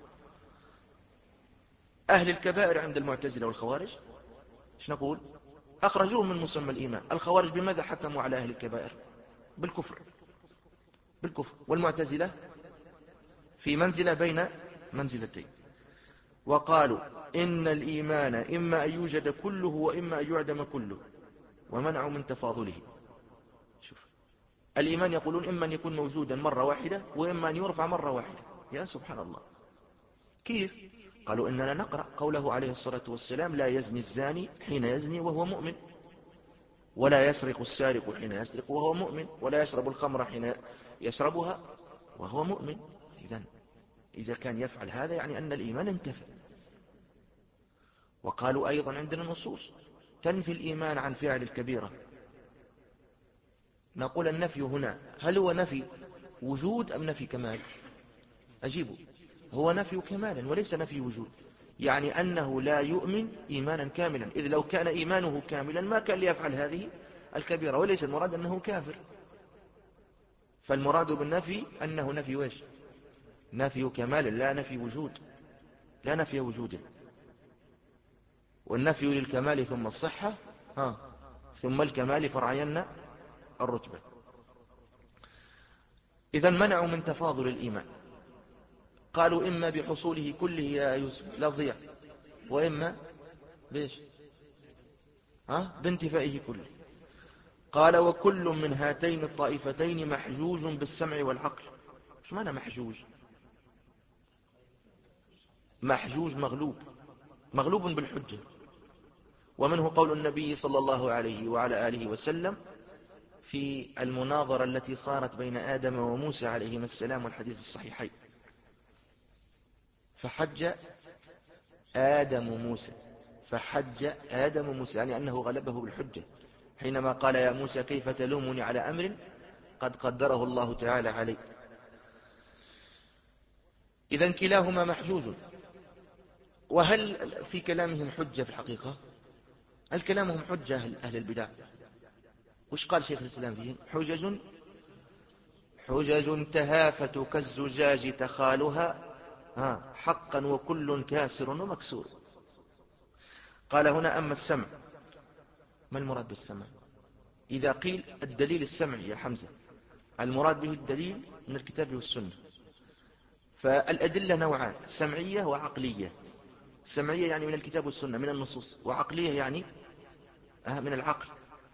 أهل الكبائر عند المعتزلة والخوارج ايش نقول؟ أخرجوهم من مسمى الإيمان. الخوارج بماذا حكموا على أهل الكبائر؟ بالكفر. بالكفر. والمعتزلة في منزلة بين منزلتين، وقالوا إن الإيمان إما أن يوجد كله وإما أن يعدم كله، ومنعوا من تفاضله. شوف، الإيمان يقولون إما أن يكون موجودا مرة واحدة، وإما أن يرفع مرة واحدة. يا سبحان الله، كيف؟ قالوا إننا نقرأ قوله عليه الصلاة والسلام: لا يزني الزاني حين يزني وهو مؤمن، ولا يسرق السارق حين يسرق وهو مؤمن، ولا يشرب الخمر حين يشربها وهو مؤمن. إذن إذا كان يفعل هذا يعني أن الإيمان انتفى. وقالوا أيضا عندنا نصوص تنفي الإيمان عن فعل الكبيرة. نقول: النفي هنا هل هو نفي وجود أم نفي كمال؟ أجيبوا: هو نفي كمال وليس نفي وجود، يعني أنه لا يؤمن إيمانا كاملا، إذ لو كان إيمانه كاملا ما كان ليفعل هذه الكبيرة، وليس المراد أنه كافر. فالمراد بالنفي أنه نفي ويش؟ نفي كمال، لا نفي وجود، لا نفي وجود. والنفي للكمال ثم الصحة، ها ثم الكمال فرعين الرتبة. إذن منعوا من تفاضل الإيمان. قالوا: إما بحصوله كله يا يوسف لا تضيع، وإما بيش ها بانتفائه كله. قال: وكل من هاتين الطائفتين محجوج بالسمع والعقل. شو معنى محجوج؟ محجوج مغلوب، مغلوب بالحجة. ومنه قول النبي صلى الله عليه وعلى آله وسلم في المناظرة التي صارت بين آدم وموسى عليهما السلام، والحديث الصحيحين: فحج آدم موسى، فحج آدم موسى، يعني أنه غلبه بالحجة حينما قال: يا موسى كيف تلومني على أمر قد قدره الله تعالى عليه. إذن كلاهما محجوج. وهل في كلامهم حجة في الحقيقة؟ هل كلامهم حجة أهل البدع؟ وش قال شيخ الإسلام فيهم؟ حجج حجج تهافت كالزجاج تخالها، ها حقا وكل كاسر ومكسور. قال هنا: أما السمع، ما المراد بالسمع؟ إذا قيل الدليل السمعي يا حمزة، المراد به الدليل من الكتاب والسنة. فالأدلة نوعان: سمعية وعقلية. سمعية يعني من الكتاب والسنة من النصوص، وعقلية يعني من العقل.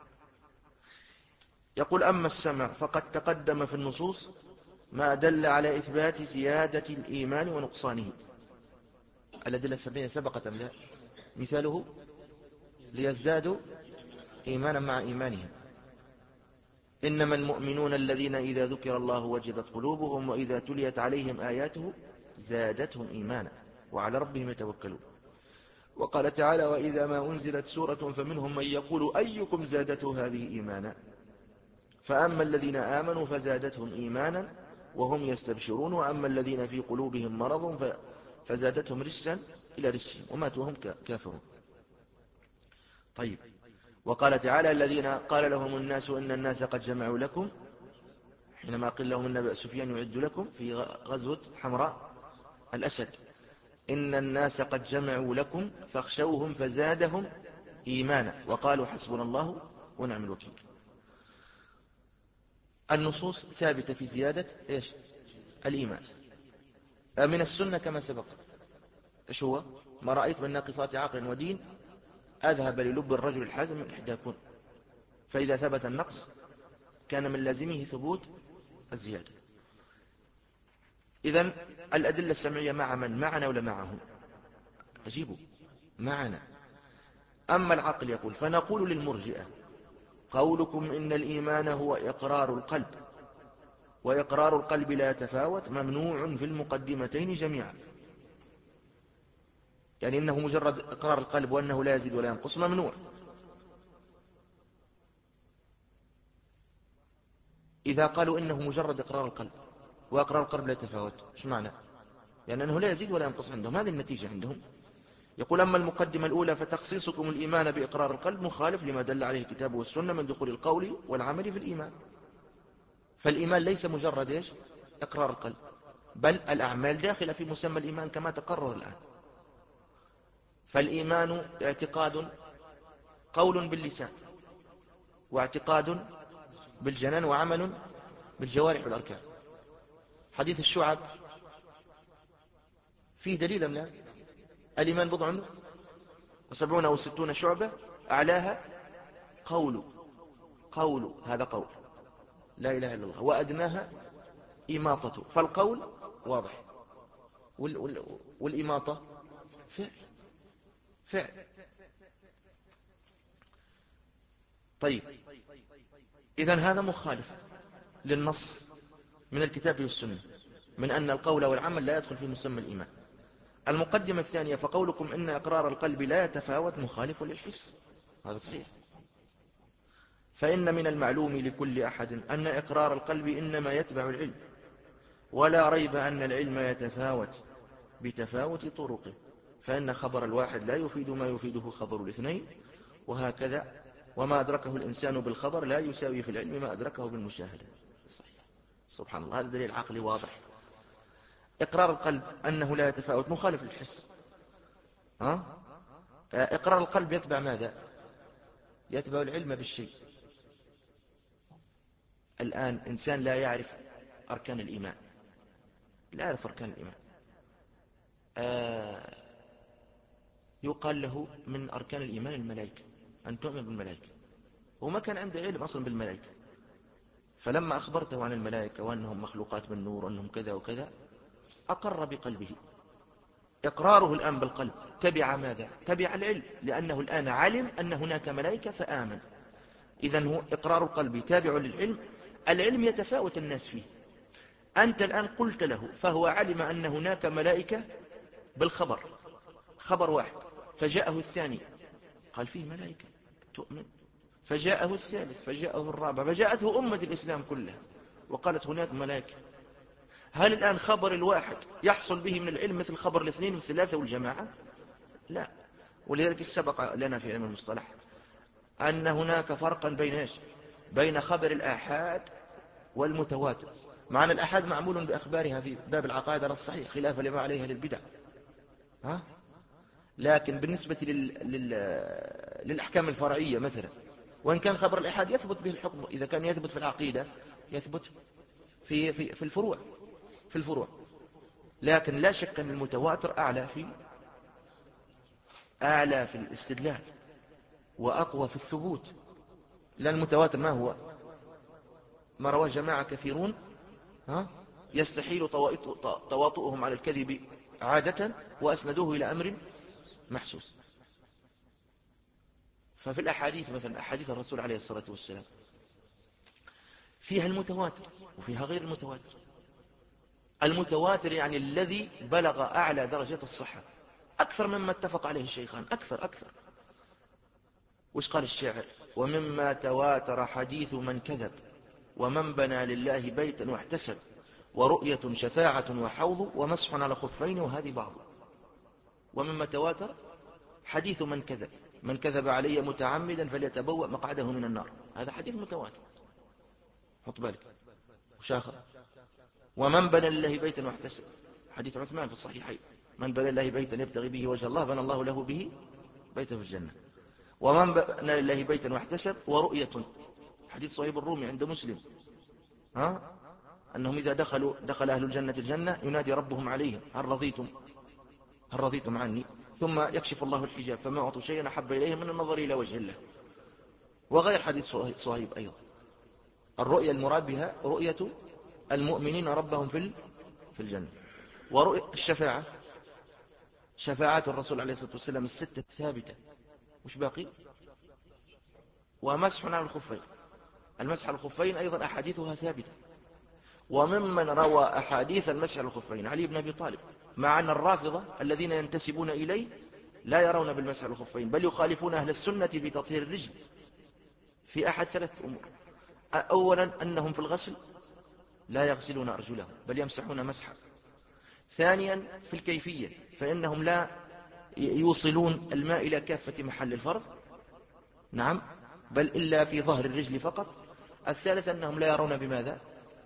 يقول أما السمع فقد تقدم في النصوص ما دل على إثبات زيادة الإيمان ونقصانه. الأدلة السمعية سبقت أم لا؟ مثاله ليزدادوا إيمانا مع إيمانهم. إنما المؤمنون الذين إذا ذكر الله وجدت قلوبهم وإذا تليت عليهم آياته زادتهم إيمانا وعلى ربهم يتوكلون. وقال تعالى وإذا ما أنزلت سورة فمنهم من يقول أيكم زادته هذه إيمانا فأما الذين آمنوا فزادتهم إيمانا وهم يستبشرون وأما الذين في قلوبهم مرض فزادتهم رجسا إلى رجسهم وماتوا وهم كافرون. طيب، وقال تعالى الذين قال لهم الناس إن الناس قد جمعوا لكم، حينما قيل لهم إن سفيان يعد لكم في غزوة حمراء الأسد، إن الناس قد جمعوا لكم فاخشوهم فزادهم إيمانا وقالوا حسبنا الله ونعم الوكيل. النصوص ثابتة في زيادة إيش؟ الإيمان. من السنة كما سبق، إيش هو؟ ما رأيت من ناقصات عقل ودين أذهب للب الرجل الحازم من إحداكم. فإذا ثبت النقص كان من لازمه ثبوت الزيادة. إذن الأدلة السمعية مع من؟ معنا ولا معهم؟ أجيبوا معنا. أما العقل يقول فنقول للمرجئة قولكم إن الإيمان هو إقرار القلب وإقرار القلب لا يتفاوت ممنوع في المقدمتين جميعا. يعني إنه مجرد إقرار القلب وأنه لا يزيد ولا ينقص ممنوع. إذا قالوا إنه مجرد إقرار القلب وإقرار القلب لا يتفاوت، إيش معنى؟ يعني أنه لا يزيد ولا ينقص عندهم، هذه النتيجة عندهم. يقول أما المقدمة الأولى فتخصيصكم الإيمان بإقرار القلب مخالف لما دل عليه الكتاب والسنة من دخول القول والعمل في الإيمان. فالإيمان ليس مجرد إيش؟ إقرار القلب، بل الأعمال داخلة في مسمى الإيمان كما تقرر الآن. فالإيمان اعتقاد قول باللسان واعتقاد بالجنان وعمل بالجوارح والأركان. حديث الشعب فيه دليل أم لا؟ الإيمان بضع وسبعون أو ستون شعبة أعلاها قول قول هذا قول لا إله إلا الله، وأدناها إماطة. فالقول واضح وال وال والإماطة فعل فعل. طيب، إذن هذا مخالف للنص من الكتاب والسنة من أن القول والعمل لا يدخل في مسمى الإيمان. المقدمة الثانية فقولكم إن إقرار القلب لا يتفاوت مخالف للحس، هذا صحيح. فإن من المعلوم لكل أحد أن إقرار القلب إنما يتبع العلم، ولا ريب أن العلم يتفاوت بتفاوت طرقه، فإن خبر الواحد لا يفيد ما يفيده خبر الاثنين، وهكذا وما أدركه الإنسان بالخبر لا يساوي في العلم ما أدركه بالمشاهدة. صحيح، سبحان الله، هذا دليل عقلي واضح. إقرار القلب أنه لا يتفاوت مخالف للحس. ها؟ إقرار القلب يتبع ماذا؟ يتبع العلم بالشيء. الآن إنسان لا يعرف أركان الإيمان، لا يعرف أركان الإيمان، آه يقال له من أركان الإيمان الملائكة، أن تؤمن بالملائكة، وما كان عنده علم أصلا بالملائكة. فلما أخبرته عن الملائكة وأنهم مخلوقات من نور وأنهم كذا وكذا أقر بقلبه. إقراره الآن بالقلب تبع ماذا؟ تبع العلم، لأنه الآن علم أن هناك ملائكة فآمن. إذن هو إقرار القلب تابع للعلم. العلم يتفاوت الناس فيه. أنت الآن قلت له فهو علم أن هناك ملائكة بالخبر، خبر واحد، فجاءه الثاني قال فيه ملائكة تؤمن، فجاءه الثالث، فجاءه الرابع، فجاءته أمة الإسلام كلها وقالت هناك ملائكة. هل الآن خبر الواحد يحصل به من العلم مثل خبر الاثنين والثلاثة والجماعة؟ لا. ولذلك سبق لنا في علم المصطلح أن هناك فرقا بين إيش؟ بين خبر الآحاد والمتواتر. معنى الآحاد معمول بأخبارها في باب العقائد على الصحيح خلافا لما عليها للبدع، ها؟ لكن بالنسبة لل... لل... للأحكام الفرعية مثلا، وإن كان خبر الآحاد يثبت به الحكم، إذا كان يثبت في العقيدة يثبت في, في, في الفروع في الفروع لكن لا شك أن المتواتر أعلى في أعلى في الاستدلال وأقوى في الثبوت. لأن المتواتر ما هو؟ ما رواه جماعة كثيرون ها يستحيل تواطؤهم على الكذب عادة وأسندوه إلى أمر محسوس. ففي الأحاديث مثلا أحاديث الرسول عليه الصلاة والسلام فيها المتواتر وفيها غير المتواتر. المتواتر يعني الذي بلغ أعلى درجة الصحة أكثر مما اتفق عليه الشيخان، أكثر أكثر. وش قال الشاعر؟ ومما تواتر حديث من كذب ومن بنى لله بيتا واحتسب ورؤية شفاعة وحوض ومسح على خفين وهذه بعض. ومما تواتر حديث من كذب، من كذب علي متعمدا فليتبوأ مقعده من النار، هذا حديث متواتر، حط بالك. وشاخر ومن بنى لله بيتا واحتسب، حديث عثمان في الصحيحين، من بنى لله بيتا يبتغي به وجه الله بنى الله له به بيتا في الجنة. ومن بنى لله بيتا واحتسب ورؤية، حديث صهيب الرومي عند مسلم، ها أنهم إذا دخلوا دخل أهل الجنة الجنة ينادي ربهم عليهم هل رضيتم هل رضيتم عني، ثم يكشف الله الحجاب فما أعطوا شيئا أحب إليهم من النظر إلى وجه الله. وغير حديث صهيب أيضا. الرؤية المراد بها رؤية المؤمنين ربهم في في الجنة. ورؤية الشفاعة، شفاعات الرسول عليه الصلاة والسلام الستة ثابتة. وش باقي؟ ومسح على الخفين، المسح على الخفين أيضا أحاديثها ثابتة. وممن روى أحاديث المسح على الخفين علي بن أبي طالب، مع أن الرافضة الذين ينتسبون إليه لا يرون بالمسح على الخفين، بل يخالفون أهل السنة في تطهير الرجل في أحد ثلاث أمور. أولا أنهم في الغسل لا يغسلون أرجلهم بل يمسحون مسحا. ثانيا في الكيفية، فإنهم لا يوصلون الماء إلى كافة محل الفرض، نعم، بل إلا في ظهر الرجل فقط. الثالث أنهم لا يرون بماذا؟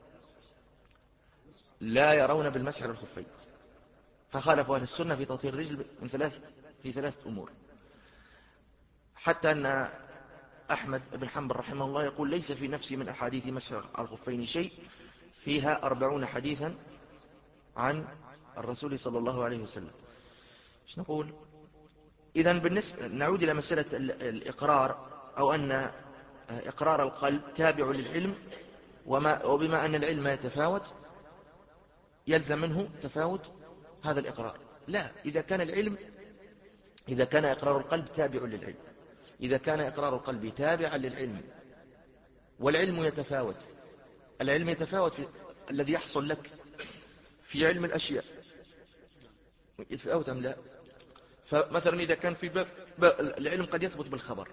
لا يرون بالمسح على الخفين، فخالفوا أهل السنة في تطهير الرجل من ثلاث في ثلاث أمور. حتى أن أحمد بن حنبل رحمه الله يقول ليس في نفسي من أحاديث مسح على الخفين شيء، فيها أربعون حديثا عن الرسول صلى الله عليه وسلم. ايش نقول؟ إذن بالنسبة نعود إلى مسألة الإقرار، أو أن إقرار القلب تابع للعلم، وما وبما أن العلم يتفاوت يلزم منه تفاوت هذا الإقرار. لا، إذا كان العلم إذا كان إقرار القلب تابع للعلم، إذا كان إقرار القلب تابعا للعلم والعلم يتفاوت، العلم يتفاوت في الذي يحصل لك في علم الأشياء يتفاوت أم لا؟ فمثلا إذا كان في باب العلم قد يثبت بالخبر،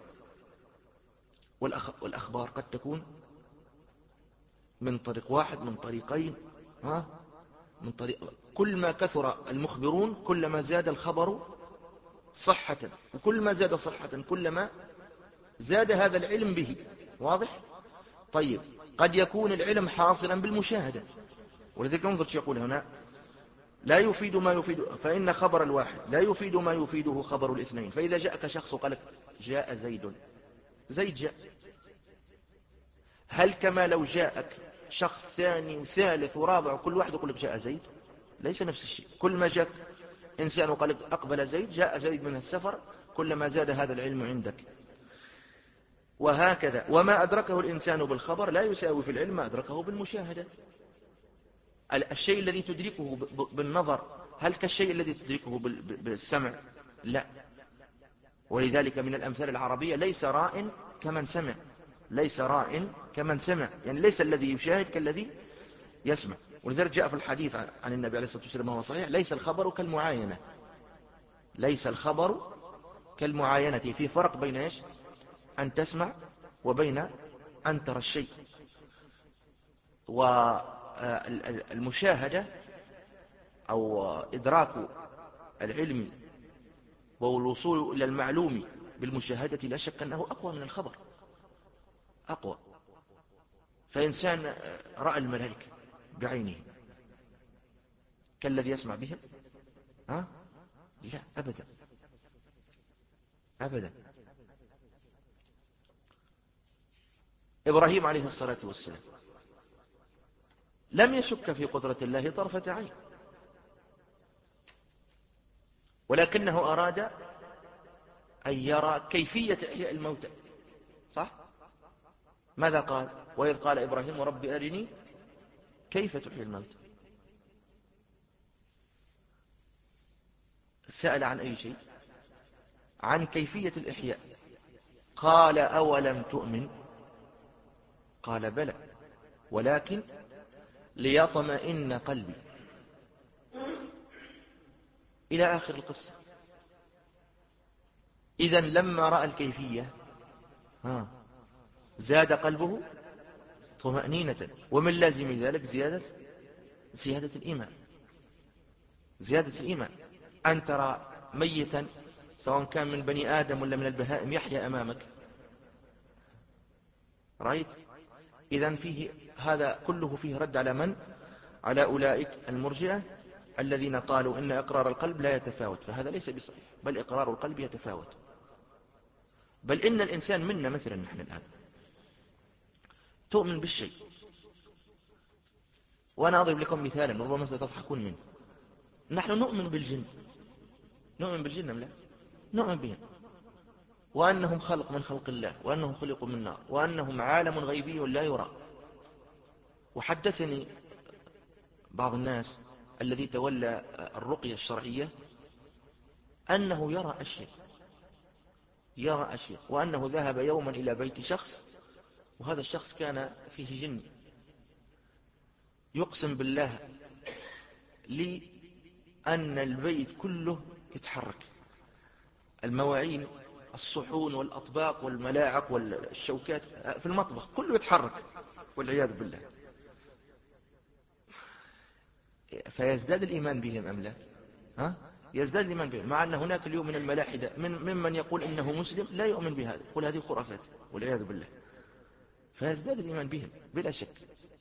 والأخبار قد تكون من طريق واحد من طريقين، ها من طريق. كل ما كثر المخبرون كلما زاد الخبر صحة، وكل ما زاد صحة كلما زاد هذا العلم به. واضح؟ طيب، قد يكون العلم حاصلا بالمشاهدة، ولذلك انظر شو يقول هنا: لا يفيد ما يفيد، فإن خبر الواحد لا يفيد ما يفيده خبر الاثنين. فإذا جاءك شخص وقال لك جاء زيد، زيد جاء، هل كما لو جاءك شخص ثاني وثالث ورابع وكل واحد يقول لك جاء زيد؟ ليس نفس الشيء. كل ما جاء إنسان وقال لك أقبل زيد، جاء زيد من السفر، كلما زاد هذا العلم عندك. وهكذا، وما أدركه الإنسان بالخبر لا يساوي في العلم ما أدركه بالمشاهدة. الشيء الذي تدركه بالنظر هل كالشيء الذي تدركه بالسمع؟ لا. ولذلك من الأمثال العربية: ليس راء كمن سمع، ليس راء كمن سمع، يعني ليس الذي يشاهد كالذي يسمع. ولذلك جاء في الحديث عن النبي عليه الصلاة والسلام وهو صحيح: ليس الخبر كالمعاينة، ليس الخبر كالمعاينة. في فرق بين إيش؟ أن تسمع وبين أن ترى الشيء. والمشاهدة أو إدراك العلم والوصول إلى المعلوم بالمشاهدة لا شك أنه أقوى من الخبر، أقوى. فإنسان رأى الملائكة بعينه كالذي يسمع بهم؟ ها؟ لا، أبدا أبدا. إبراهيم عليه الصلاة والسلام لم يشك في قدرة الله طرفة عين، ولكنه أراد أن يرى كيفية إحياء الموتى، صح؟ ماذا قال؟ وإذ قال إبراهيم رب أرني كيف تحيي الموتى. سأل عن أي شيء؟ عن كيفية الإحياء. قال أولم تؤمن؟ قال بلى ولكن ليطمئن قلبي، إلى آخر القصة. إذن لما رأى الكيفية ها زاد قلبه طمأنينة، ومن لازم ذلك زيادة زيادة الإيمان. زيادة الإيمان أن ترى ميتا سواء كان من بني آدم ولا من البهائم يحيا أمامك، رأيت؟ إذن فيه هذا كله فيه رد على من؟ على أولئك المرجئة الذين قالوا إن إقرار القلب لا يتفاوت، فهذا ليس بصحيح، بل إقرار القلب يتفاوت. بل إن الإنسان منا مثلا نحن الآن تؤمن بالشيء، وأنا أضرب لكم مثالا ربما ستضحكون منه. نحن نؤمن بالجن، نؤمن بالجن أم لا؟ نؤمن بهم، وأنهم خلق من خلق الله، وأنهم خلقوا من نار، وأنهم عالم غيبي لا يرى. وحدثني بعض الناس الذي تولى الرقية الشرعية أنه يرى أشياء يرى أشياء وأنه ذهب يوما إلى بيت شخص، وهذا الشخص كان فيه جن، يقسم بالله لي أن البيت كله يتحرك، المواعين، الصحون والأطباق والملاعق والشوكات في المطبخ كله يتحرك والعياذ بالله. فيزداد الإيمان بهم أم لا؟ ها؟ يزداد الإيمان بهم، مع أن هناك اليوم من الملاحدة من ممن يقول إنه مسلم لا يؤمن بهذا، يقول هذه خرافات والعياذ بالله. فيزداد الإيمان بهم بلا شك.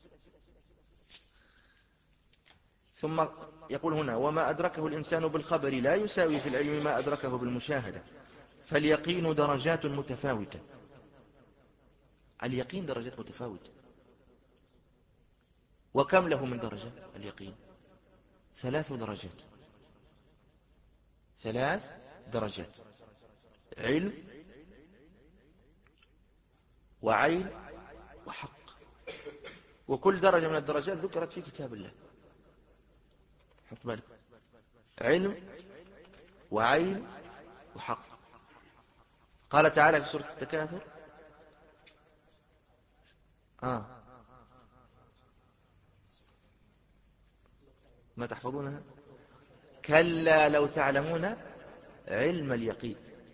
ثم يقول هنا وما أدركه الإنسان بالخبر لا يساوي في العلم ما أدركه بالمشاهدة، فاليقين درجات متفاوتة. اليقين درجات متفاوتة. وكم له من درجة اليقين؟ ثلاث درجات ثلاث درجات علم وعين وحق، وكل درجة من الدرجات ذكرت في كتاب الله. حط بالك، علم وعين وحق. قال تعالى في سورة التكاثر آه ما تحفظونها؟ كلا لو تعلمون علم اليقين.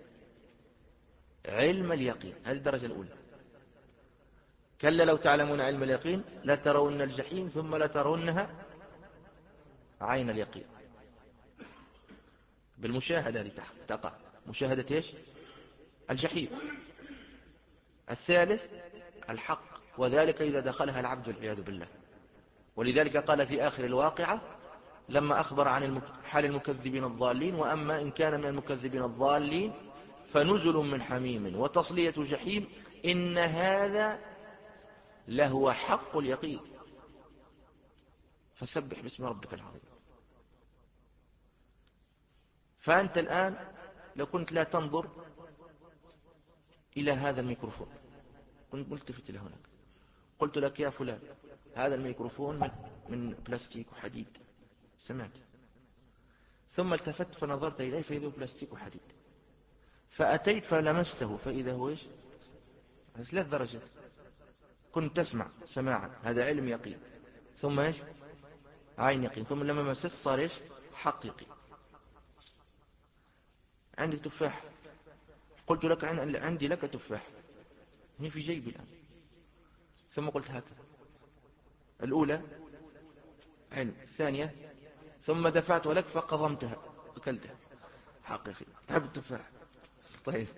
علم اليقين هذه الدرجة الأولى. كلا لو تعلمون علم اليقين لترون الجحيم ثم لترونها عين اليقين. بالمشاهدة هذه تقع مشاهدة إيش؟ الجحيم. الثالث الحق، وذلك إذا دخلها العبد والعياذ بالله. ولذلك قال في آخر الواقعة لما أخبر عن حال المكذبين الضالين وأما إن كان من المكذبين الضالين فنزل من حميم وتصلية جحيم إن هذا لهو حق اليقين. فسبح باسم ربك العظيم. فأنت الآن لو كنت لا تنظر إلى هذا الميكروفون، كنت ملتفت إلى هناك، قلت لك يا فلان هذا الميكروفون من, من بلاستيك وحديد، سمعت، ثم التفت فنظرت إليه فإذا بلاستيك وحديد، فأتيت فلمسته فإذا هو إيش؟ ثلاث درجات. كنت تسمع سماعا، هذا علم يقين، ثم إيش؟ عين يقين، ثم لما مسست صار إيش؟ حق يقين. عندك تفاح، قلت لك عندي لك تفاح، هي في جيبي الآن، ثم قلت هكذا. الأولى علم، الثانية ثم دفعت لك فقضمتها أكلتها، حقيقي تحب التفاح. طيب،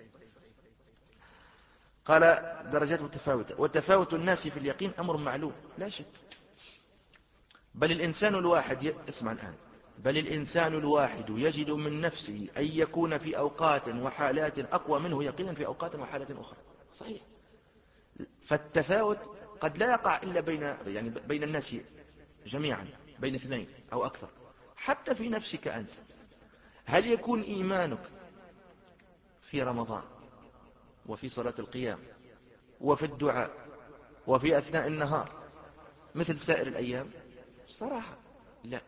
قال درجات متفاوتة. وتفاوت الناس في اليقين أمر معلوم لا شك. بل الإنسان الواحد ي... اسمع الآن، بل الإنسان الواحد يجد من نفسه أن يكون في أوقات وحالات أقوى منه يقينا في أوقات وحالات أخرى. صحيح. فالتفاوت قد لا يقع إلا بين يعني بين الناس جميعا، بين اثنين أو أكثر. حتى في نفسك أنت، هل يكون إيمانك في رمضان وفي صلاة القيام وفي الدعاء وفي أثناء النهار مثل سائر الأيام؟ صراحة لا.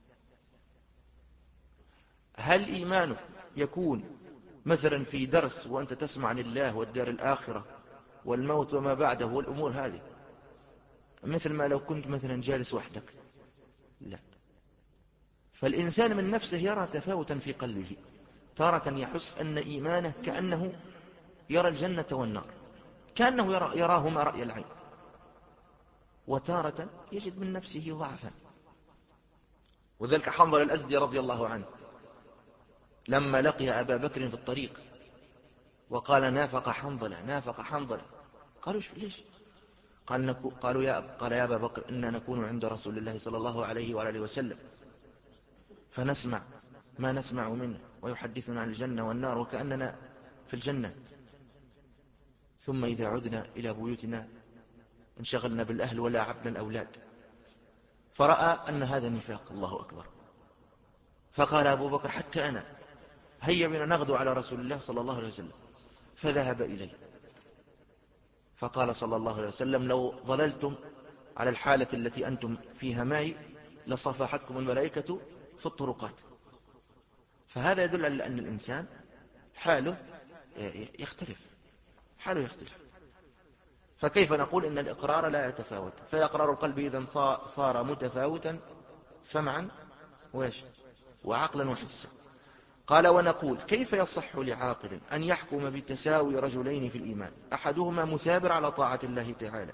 هل إيمانك يكون مثلا في درس وأنت تسمع عن الله والدار الآخرة والموت وما بعده والأمور هذه مثل ما لو كنت مثلا جالس وحدك؟ لا. فالإنسان من نفسه يرى تفاوتا في قلبه، تارة يحس أن إيمانه كأنه يرى الجنة والنار، كأنه يرى يراهما رأي العين، وتارة يجد من نفسه ضعفا. وذلك حنظل الأزدي رضي الله عنه لما لقي أبا بكر في الطريق وقال نافق حنظلة نافق حنظلة، قالوا ليش؟ قال, نكو قالوا يا قال يا أبا بكر إنا نكون عند رسول الله صلى الله عليه وآله وسلم فنسمع ما نسمع منه ويحدثنا عن الجنة والنار وكأننا في الجنة، ثم إذا عدنا إلى بيوتنا انشغلنا بالأهل ولاعبنا الأولاد. فرأى أن هذا نفاق. الله أكبر. فقال أبو بكر حتى أنا، هيا بنا نغدو على رسول الله صلى الله عليه وسلم. فذهب إليه فقال صلى الله عليه وسلم لو ظللتم على الحالة التي أنتم فيها معي لصفحتكم الملائكة في الطرقات. فهذا يدل على أن الإنسان حاله يختلف، حاله يختلف. فكيف نقول إن الإقرار لا يتفاوت؟ فإقرار القلب إذن صار متفاوتا سمعا ويش وعقلا وحسا. قال ونقول كيف يصح لعاقل أن يحكم بتساوي رجلين في الإيمان أحدهما مثابر على طاعة الله تعالى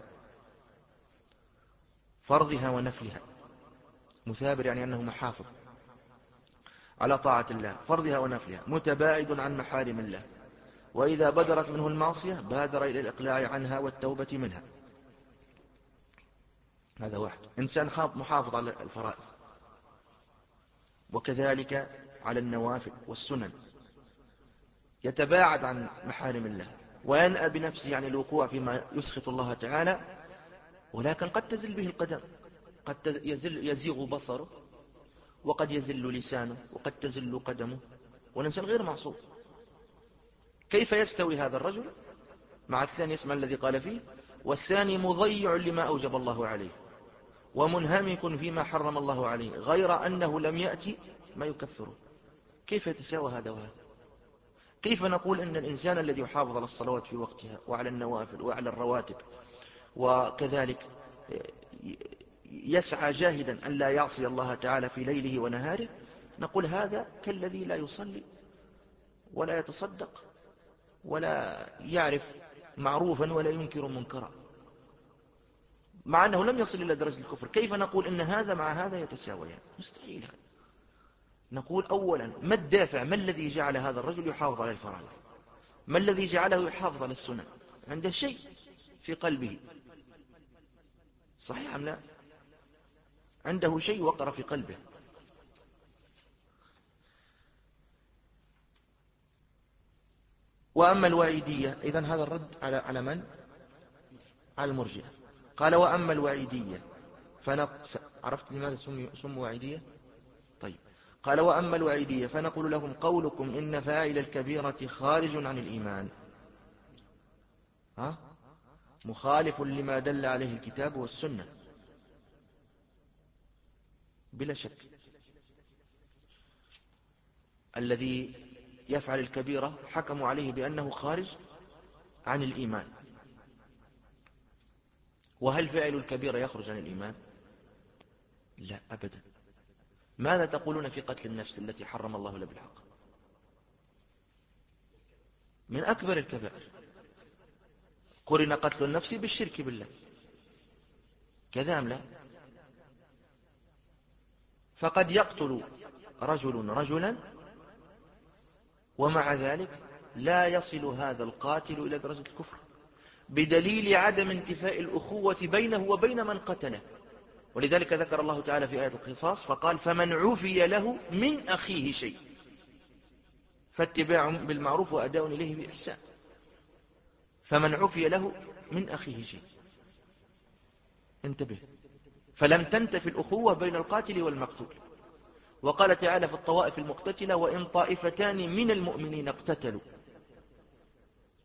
فرضها ونفلها، مثابر يعني أنه محافظ على طاعة الله فرضها ونفلها، متباعد عن محارم الله، وإذا بدرت منه المعصية بادر إلى الإقلاع عنها والتوبة منها. هذا واحد إنسان محافظ على الفرائض وكذلك على النوافل والسنن، يتباعد عن محارم الله وينأى بنفسه عن الوقوع فيما يسخط الله تعالى، ولكن قد تزل به القدم، قد يزل يزيغ بصره، وقد يزل لسانه، وقد تزل قدمه، والإنسان غير معصوم. كيف يستوي هذا الرجل مع الثاني؟ اسمع الذي قال فيه والثاني مضيع لما أوجب الله عليه ومنهمك فيما حرم الله عليه غير أنه لم يأتي ما يكفره. كيف يتساوى هذا وهذا؟ كيف نقول أن الإنسان الذي يحافظ على الصلوات في وقتها وعلى النوافل وعلى الرواتب وكذلك يسعى جاهدا أن لا يعصي الله تعالى في ليله ونهاره، نقول هذا كالذي لا يصلي ولا يتصدق ولا يعرف معروفا ولا ينكر منكرا، مع أنه لم يصل إلى درجة الكفر. كيف نقول إن هذا مع هذا يتساويان؟ مستحيل هذا. نقول أولا ما الدافع؟ ما الذي جعل هذا الرجل يحافظ على الفرائض؟ ما الذي جعله يحافظ على السنن؟ عنده شيء في قلبه، صحيح أم لا؟ عنده شيء وقر في قلبه. وأما الوعيدية، إذن هذا الرد على على من؟ على المرجئة. قال وأما الوعيدية فنقص. عرفت لماذا سموا وعيدية؟ طيب. قال وأما الوعيدية فنقول لهم قولكم إن فاعل الكبيرة خارج عن الإيمان ها؟ مخالف لما دل عليه الكتاب والسنة بلا شك. الذي يفعل الكبيرة حكموا عليه بأنه خارج عن الإيمان. وهل فعل الكبيرة يخرج عن الإيمان؟ لا أبدا. ماذا تقولون في قتل النفس التي حرم الله إلا بالحق؟ من أكبر الكبائر. قرن قتل النفس بالشرك بالله، كذا أم لا؟ فقد يقتل رجل رجلا ومع ذلك لا يصل هذا القاتل إلى درجة الكفر بدليل عدم انتفاء الأخوة بينه وبين من قتله. ولذلك ذكر الله تعالى في آية القصاص فقال فمن عفي له من أخيه شيء فاتباع بالمعروف وأداء إليه بإحسان. فمن عفي له من أخيه شيء، انتبه، فلم تنتفي الأخوة بين القاتل والمقتول. وقال تعالى في الطوائف المقتتلة وإن طائفتان من المؤمنين اقتتلوا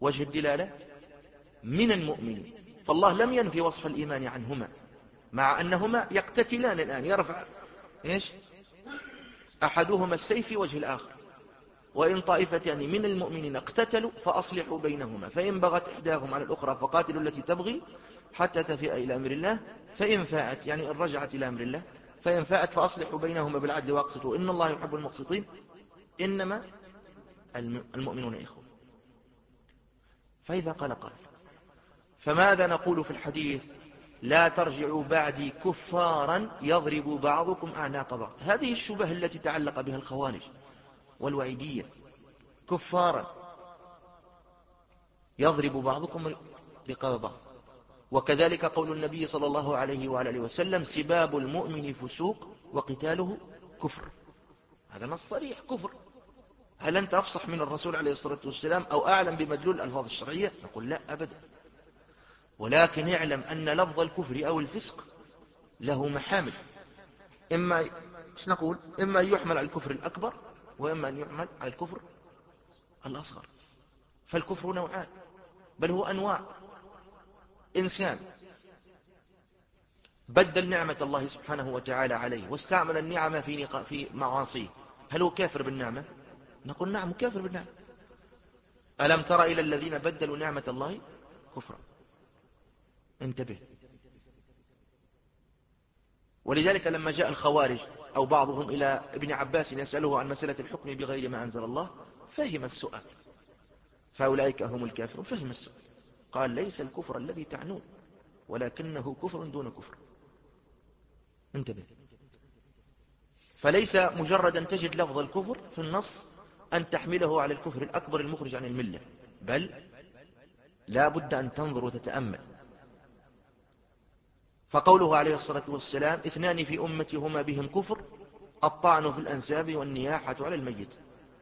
وجه الدلالة من المؤمنين، فالله لم ينفي وصف الإيمان عنهما، مع أنهما يقتتلان الآن، يرفع إيش أحدهما السيف في وجه الآخر. وإن طائفتان من المؤمنين اقتتلوا فأصلحوا بينهما، فإن بغت إحداهم على الأخرى فقاتلوا التي تبغي حتى تفيء إلى أمر الله، فإن فاءت يعني إن رجعت إلى أمر الله، فإن فاءت فأصلحوا بينهما بالعدل واقسطوا إن الله يحب المقسطين، إنما المؤمنون إخوة. فإذا قال قال فماذا نقول في الحديث لا ترجعوا بعدي كفارا يضرب بعضكم أعناق بعض؟ هذه الشبهة التي تعلق بها الخوارج والوعيدية، كفارا يضرب بعضكم رقاب بعض. وكذلك قول النبي صلى الله عليه وعلى وسلم سباب المؤمن فسوق وقتاله كفر، هذا نص صريح كفر. هل أنت أفصح من الرسول عليه الصلاة والسلام أو أعلم بمدلول الألفاظ الشرعية؟ نقول لا أبدا، ولكن اعلم أن لفظ الكفر أو الفسق له محامل، إما إيش نقول إما أن يحمل على الكفر الأكبر وإما أن يحمل على الكفر الأصغر. فالكفر نوعان، بل هو أنواع. إنسان بدل نعمة الله سبحانه وتعالى عليه واستعمل النعمة في في معاصيه، هل هو كافر بالنعمة؟ نقول نعم كافر بالنعمة. ألم تر إلى الذين بدلوا نعمة الله كفرا؟ انتبه. ولذلك لما جاء الخوارج أو بعضهم إلى ابن عباس يسأله عن مسألة الحكم بغير ما أنزل الله، فهم السؤال، فأولئك هم الكافرون، فهم السؤال، قال ليس الكفر الذي تعنون ولكنه كفر دون كفر. انتبه. فليس مجرد أن تجد لفظ الكفر في النص أن تحمله على الكفر الأكبر المخرج عن الملة، بل لا بد أن تنظر وتتأمل. فقوله عليه الصلاة والسلام اثنان في أمتي هما بهم كفر الطعن في الأنساب والنياحة على الميت.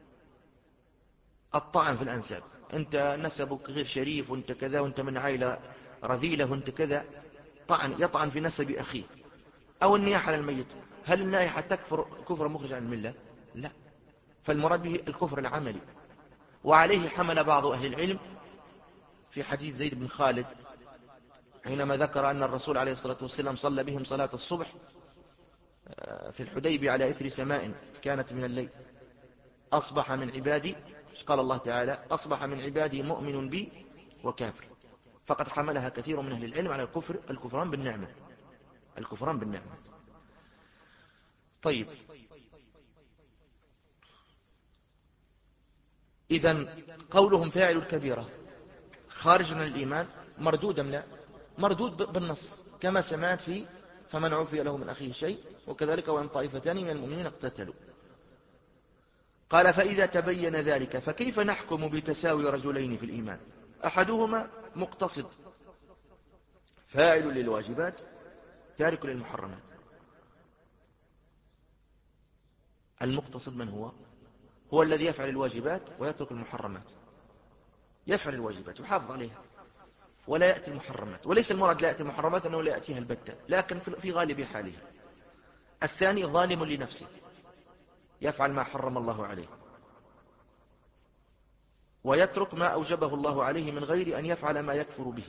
الطعن في الأنساب، أنت نسبك غير شريف وأنت كذا وأنت من عائلة رذيلة وأنت كذا، طعن يطعن في نسب أخيه. أو النياحة على الميت، هل النياحة تكفر كفر مخرج عن الملة؟ لا، فالمراد به الكفر العملي. وعليه حمل بعض أهل العلم في حديث زيد بن خالد حينما ذكر أن الرسول عليه الصلاة والسلام صلى بهم صلاة الصبح في الحديبية على إثر سماء كانت من الليل، أصبح من عبادي، قال الله تعالى أصبح من عبادي مؤمن بي وكافر. فقد حملها كثير من أهل العلم على الكفر، الكفران بالنعمة، الكفران بالنعمة. طيب، إذن قولهم فاعل الكبيرة خارج من الإيمان مردود أم لا؟ مردود بالنص كما سمعت في فمن عفي له من أخيه شيء، وكذلك وإن طائفتان من المؤمنين اقتتلوا. قال فإذا تبين ذلك فكيف نحكم بتساوي رجلين في الإيمان أحدهما مقتصد فاعل للواجبات تارك للمحرمات؟ المقتصد من هو؟ هو الذي يفعل الواجبات ويترك المحرمات، يفعل الواجبات ويحافظ عليها ولا يأتي المحرمات، وليس المراد لا يأتي المحرمات أنه لا يأتيها البتة، لكن في غالب حالها. الثاني ظالم لنفسه يفعل ما حرم الله عليه ويترك ما أوجبه الله عليه من غير أن يفعل ما يكفر به،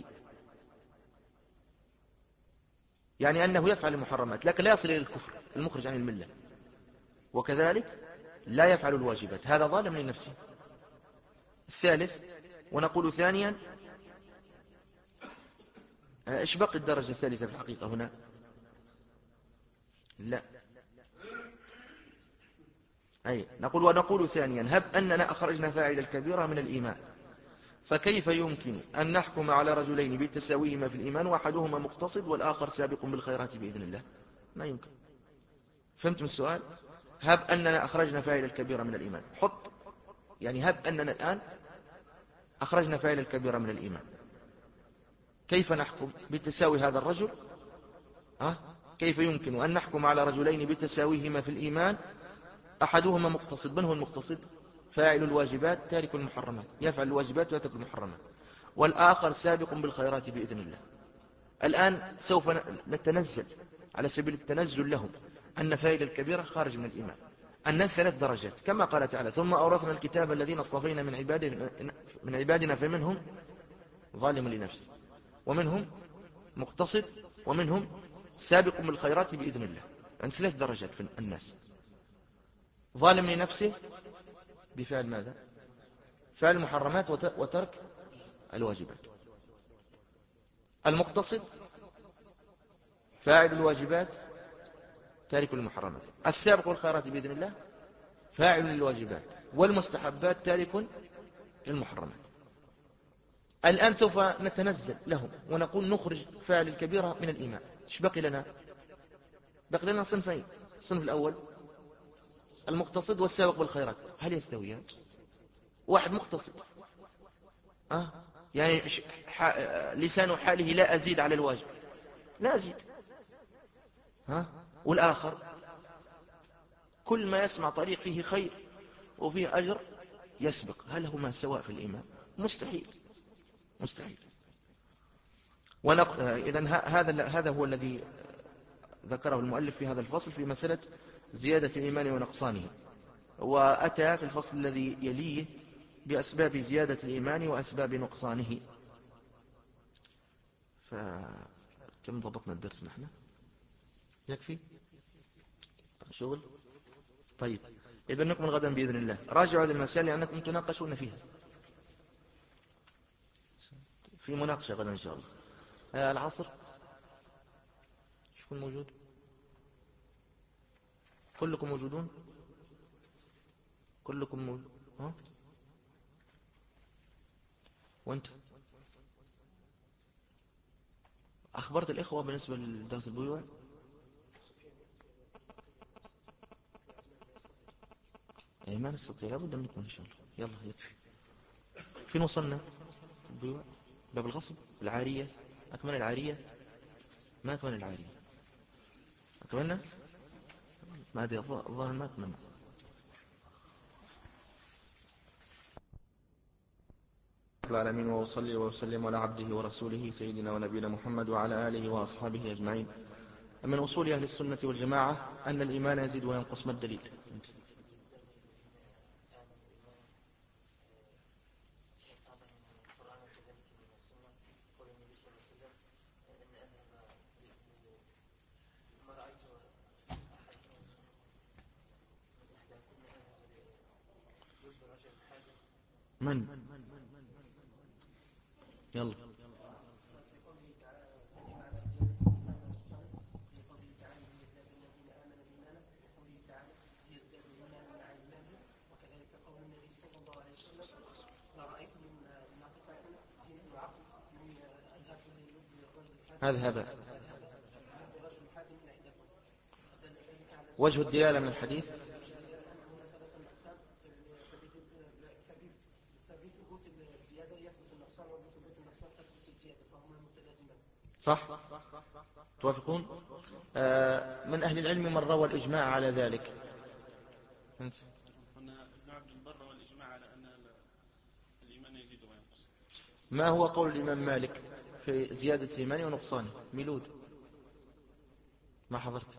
يعني أنه يفعل المحرمات لكن لا يصل إلى الكفر المخرج عن الملة، وكذلك لا يفعل الواجبات، هذا ظالم لنفسه. الثالث، ونقول ثانيا إيش بقي الدرجة الثالثة في الحقيقة هنا؟ لا، أي نقول ونقول ثانيا هب أننا أخرجنا فاعل الكبيرة من الإيمان، فكيف يمكن أن نحكم على رجلين بتساويهما في الإيمان وأحدهما مقتصد والآخر سابق بالخيرات بإذن الله؟ ما يمكن. فهمتم السؤال؟ هب أننا أخرجنا فاعل الكبيرة من الإيمان، حط يعني هب أننا الآن أخرجنا فاعل الكبيرة من الإيمان، كيف نحكم بتساوي هذا الرجل؟ أه؟ كيف يمكن أن نحكم على رجلين بتساويهما في الإيمان أحدهما مقتصد؟ من هو المقتصد؟ فاعل الواجبات تارك المحرمات، يفعل الواجبات ويترك المحرمات، والآخر سابق بالخيرات بإذن الله. الآن سوف نتنزل على سبيل التنزل لهم أن فاعل الكبيرة خارج من الإيمان، الناس ثلاث درجات كما قال تعالى: ثم أورثنا الكتاب الذين اصطفينا من عبادنا, من عبادنا فمنهم ظالم لنفسه ومنهم مقتصد ومنهم سابق بالخيرات بإذن الله. يعني ثلاث درجات في الناس: ظالم لنفسه بفعل ماذا؟ فعل المحرمات وترك الواجبات. المقتصد فاعل الواجبات تارك المحرمات. السابق بالخيرات بإذن الله فاعل للواجبات والمستحبات تارك للمحرمات. الآن سوف نتنزل لهم ونقول نخرج فاعل الكبيرة من الإيمان. ايش بقي لنا؟ بقي لنا صنفين: الصنف الأول المقتصد والسابق بالخيرات. هل يستويان؟ واحد مقتصد أه؟ يعني لسان حاله لا أزيد على الواجب، لا أزيد ها؟ والآخر كل ما يسمع طريق فيه خير وفيه أجر يسبق. هل هما سواء في الإيمان؟ مستحيل مستحيل. ونق... إذن هذا هذا هو الذي ذكره المؤلف في هذا الفصل في مسألة زيادة الإيمان ونقصانه، وأتى في الفصل الذي يليه بأسباب زيادة الإيمان وأسباب نقصانه. فكم ضبطنا الدرس نحن؟ يكفي شغل؟ طيب، إذن نكمل غدا بإذن الله. راجعوا هذه المسائل لأنكم تناقشون فيها في مناقشة غدا إن شاء الله. آه العصر شكون موجود؟ كلكم موجودون؟ كلكم موجود؟ ها؟ وانت أخبرت الإخوة بالنسبة لدرس البيوع؟ أي ما نستطيع، لابد أن نكون إن شاء الله. يلا يكفي. فين وصلنا؟ البيوع، باب الغصب، العارية. أكمل العارية؟ ما أكمل العارية؟ أكملنا؟ ما أدري، الظاهر ما أكملنا. العالمين، وأصلي وأسلم على عبده ورسوله سيدنا ونبينا محمد وعلى آله وأصحابه أجمعين. من أصول أهل السنة والجماعة أن الإيمان يزيد وينقص. ما الدليل؟ من؟ يلا. هذا هباء. وجه الدلالة من الحديث صح؟ توافقون؟ آه من أهل العلم من روى الإجماع على ذلك؟ أنت هنا ابن عبد البر والإجماع على أن الإيمان يزيد وينقص. ما هو قول الإمام مالك في زيادة الإيمان ونقصانه؟ ميلود ما حضرت؟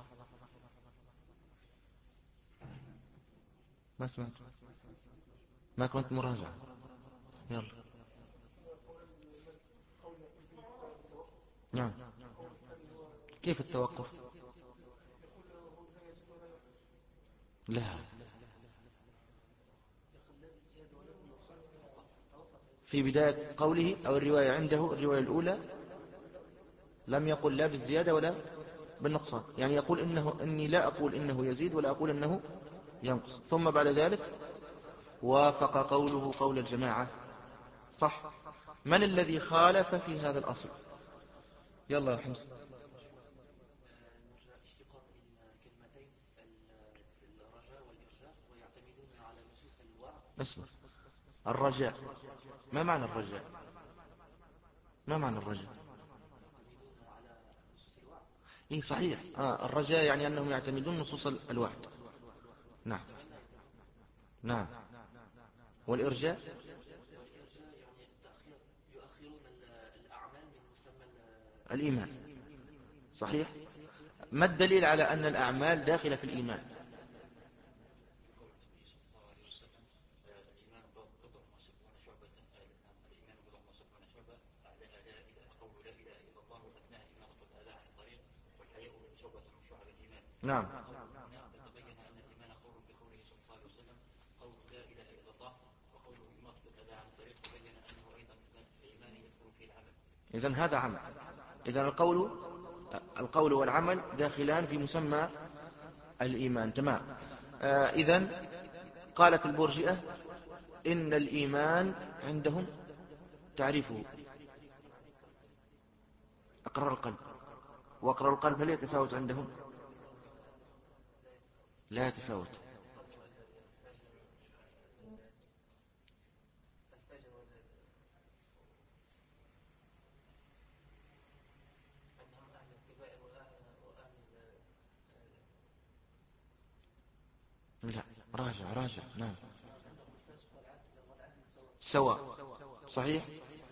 ما سمعت؟ ما كنت مراجعة؟ يلا. نعم. كيف التوقف؟ لا، في بداية قوله أو الرواية عنده، الرواية الأولى لم يقل لا بالزيادة ولا بالنقصان، يعني يقول إنه إني لا أقول إنه يزيد ولا أقول إنه ينقص. ثم بعد ذلك وافق قوله قول الجماعة. صح. من الذي خالف في هذا الأصل؟ يلا يا حمزة. اسمع، الرجاء. ما معنى الرجاء؟ ما معنى الرجاء؟ إيه صحيح. آه الرجاء يعني أنهم يعتمدون نصوص الوعد. نعم نعم. والإرجاء الإيمان. صحيح. ما الدليل على أن الأعمال داخلة في الإيمان؟ نعم. إذن هذا عمل. إذن القول القول والعمل داخلان في مسمى الإيمان. تمام. آه إذن قالت البرجئة إن الإيمان عندهم تعريفه أقرار القلب، وأقرار القلب هل يتفاوت عندهم؟ لا يتفاوت. لا، راجع راجع. نعم، سواء. صحيح.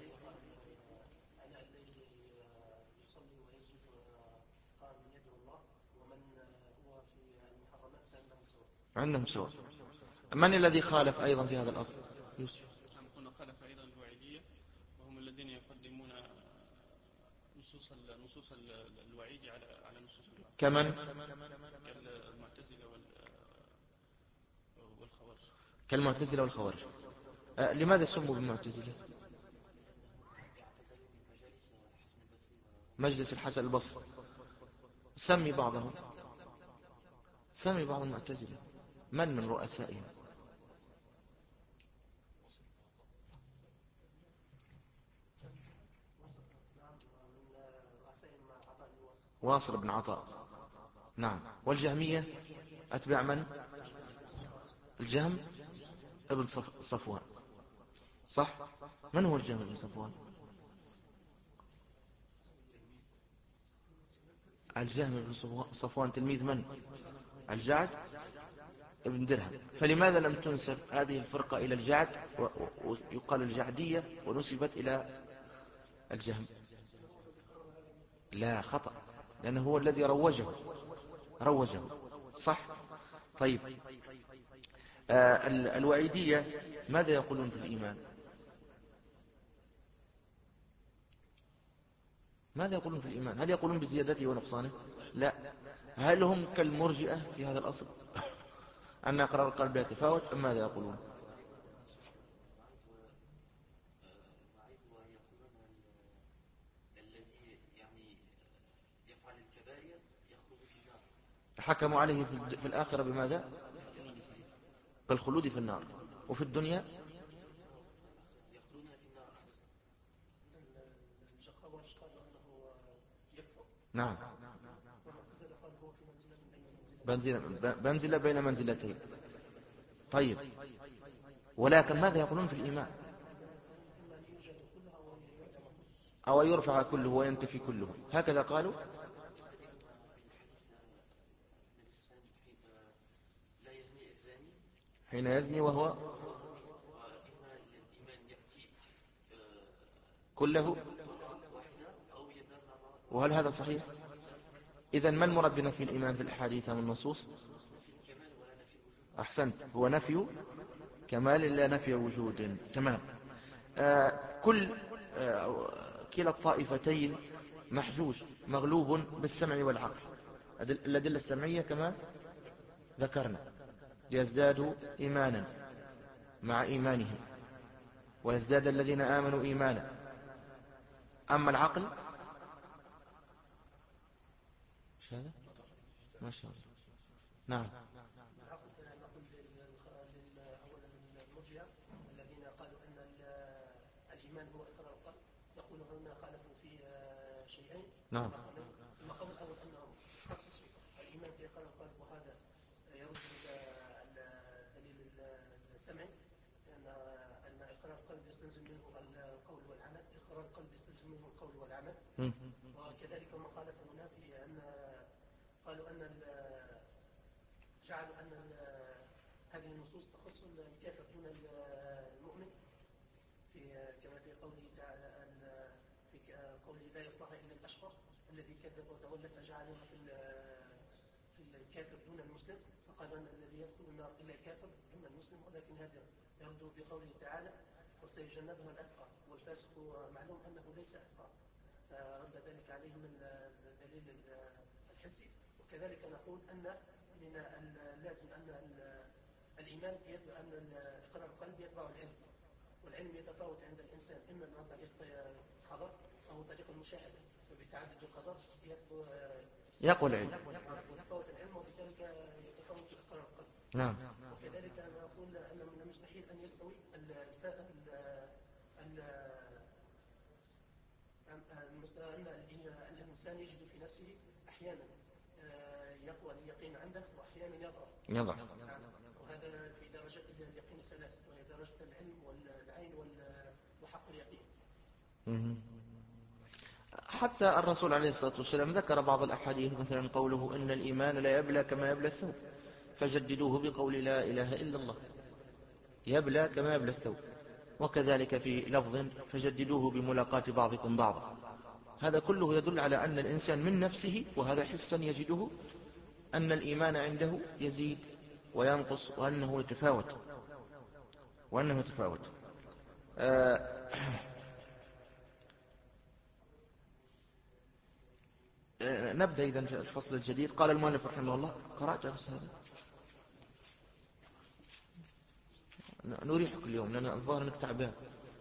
عندهم سواء. من الذي خالف أيضا في هذا الأصل؟ يوسف. كنا خالف أيضا الوعيدية، وهم الذين يقدمون نصوص نصوص الوعيد على على نصوص الوعيد. كمن؟ كالمعتزلة والخوارج. كالمعتزلة والخوارج. أه لماذا سموا بالمعتزلة؟ مجلس الحسن البصري. سمي بعضهم، سمي بعض المعتزلة. من من رؤسائهم؟ واصل بن عطاء. نعم. والجهمية أتبع من؟ الجهم ابن صفوان. صح. من هو الجهم ابن صفوان؟ الجهم ابن صفوان تلميذ من؟ الجعد ابن درهم. فلماذا لم تنسب هذه الفرقة إلى الجعد ويقال الجعدية ونسبت إلى الجهم؟ لا، خطأ، لأنه هو الذي روجه روجه صح. طيب. آه الوعيدية ماذا يقولون في الإيمان؟ ماذا يقولون في الإيمان؟ هل يقولون بزيادته ونقصانه؟ لا. هل هم كالمرجئة في هذا الأصل أن أقرار القلب لا يتفاوت، أم ماذا يقولون؟ حكموا عليه في الآخرة بماذا؟ بالخلود في النار. وفي الدنيا نعم بنزلة بين منزلتين. طيب، ولكن ماذا يقولون في الإيمان؟ أو يرفع كله وينتفي كله، هكذا قالوا. حين يزني وهو كله. وهل هذا صحيح؟ إذن ما المراد بنفي الإيمان في الأحاديث والنصوص؟ أحسنت، هو نفي كمال لا نفي وجود. تمام. آه كل آه كلا الطائفتين محجوج مغلوب بالسمع والعقل. الأدلة السمعية كما ذكرنا يزداد إيمانا مع إيمانهم، ويزداد الذين آمنوا إيمانا. أما العقل ايش هذا؟ ما شاء الله. نعم. الذين قالوا أن الإيمان هو إقرار القلب، يقولون هنا خالفوا في شيئين. نعم. المقام الأول أنهم خصصوا الإيمان في إقرار القلب، وهذا يرد إلى الدليل السمعي، أن أن إقرار القلب يستلزم منه القول والعمل، إقرار القلب يستلزم منه القول والعمل. وكذلك ما خالفوا هنا في أن قالوا أن جعلوا أن هذه النصوص تخص الكافر دون المؤمن، في كما في قوله تعالى في قوله لا يصلح إلا الأشقى الذي كذب وتولى، فجعلها في في الكافر دون المسلم، فقال أن الذي يدخل النار إلا الكافر دون المسلم. ولكن هذا يرد في قوله تعالى وسيجنبها الأتقى، والفاسق معلوم أنه ليس أتقى، فرد ذلك عليهم الدليل الحسي. وكذلك نقول أن من اللازم أن الإيمان يتبع أن إقرار القلب يتبع العلم، والعلم يتفاوت عند الإنسان إما من طريق الخبر أو طريق المشاهدة، وبتعدد الخبر يقول العلم يتفاوت العلم وبذلك يتفاوت إقرار القلب. نعم. وكذلك نقول أن من المستحيل أن يستوي أن الإنسان يجد في نفسه أحيانا يقوى اليقين عنده وأحيانا يضعف. يضعف. وهذا في درجة اليقين ثلاثة، وهي درجة العلم والعين وحق اليقين. حتى الرسول عليه الصلاة والسلام ذكر بعض الأحاديث، مثلا قوله إن الإيمان لا يبلى كما يبلى الثوب فجددوه بقول لا إله إلا الله، يبلى كما يبلى الثوب. وكذلك في لفظ فجددوه بملاقاة بعضكم بعضا. هذا كله يدل على أن الإنسان من نفسه، وهذا حسا يجده، أن الإيمان عنده يزيد وينقص، وأنه يتفاوت وأنه يتفاوت آه آه نبدأ إذن في الفصل الجديد. قال المؤلف رحمه الله، قرأت بس هذا نريحك اليوم لأن الظاهر أنك تعبان.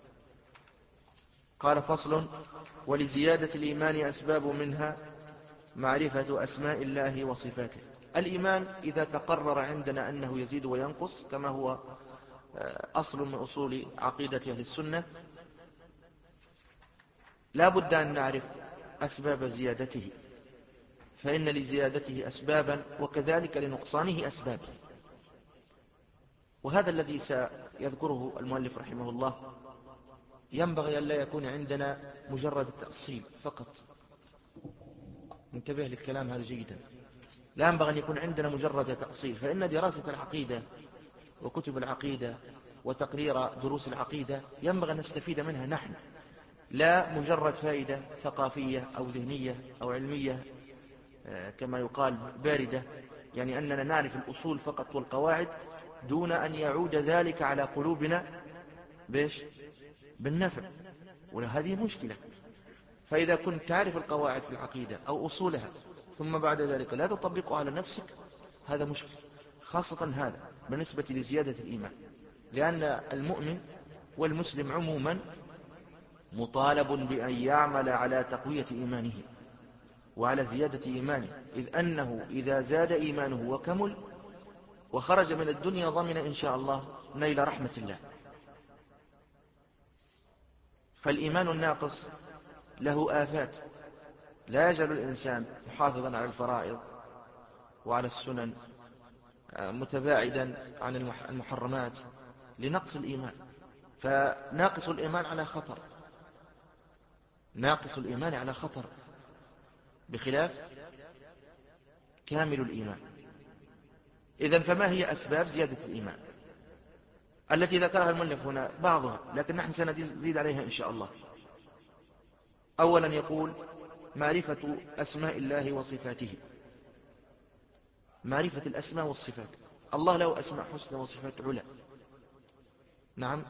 قال فصل: ولزيادة الإيمان أسباب، منها معرفة أسماء الله وصفاته. الإيمان إذا تقرر عندنا أنه يزيد وينقص كما هو أصل من أصول عقيدة أهل السنة، لا بد أن نعرف أسباب زيادته، فإن لزيادته أسبابا وكذلك لنقصانه أسباب. وهذا الذي سيذكره المؤلف رحمه الله ينبغي أن لا يكون عندنا مجرد التأصيل فقط. انتبه للكلام هذا جيدا. لا ينبغي أن يكون عندنا مجرد تأصيل، فإن دراسة العقيدة وكتب العقيدة وتقرير دروس العقيدة ينبغي أن نستفيد منها نحن، لا مجرد فائدة ثقافية أو ذهنية أو علمية كما يقال باردة، يعني أننا نعرف الأصول فقط والقواعد دون أن يعود ذلك على قلوبنا بيش بالنفع، وهذه مشكلة. فإذا كنت تعرف القواعد في العقيدة أو أصولها ثم بعد ذلك لا تطبقها على نفسك، هذا مشكلة، خاصة هذا بالنسبة لزيادة الإيمان، لأن المؤمن والمسلم عموما مطالب بأن يعمل على تقوية إيمانه وعلى زيادة إيمانه، إذ أنه إذا زاد إيمانه وكمل وخرج من الدنيا ضمن إن شاء الله نيل رحمة الله. فالإيمان الناقص له آفات، لا يزال الإنسان محافظا على الفرائض وعلى السنن متباعدا عن المحرمات لنقص الإيمان. فناقص الإيمان على خطر، ناقص الإيمان على خطر بخلاف كامل الإيمان. إذن فما هي أسباب زيادة الإيمان التي ذكرها المؤلف هنا؟ بعضها، لكن نحن سنزيد عليها إن شاء الله. أولا يقول معرفة أسماء الله وصفاته، معرفة الأسماء والصفات. الله له أسماء حسنى وصفات علا، نعم.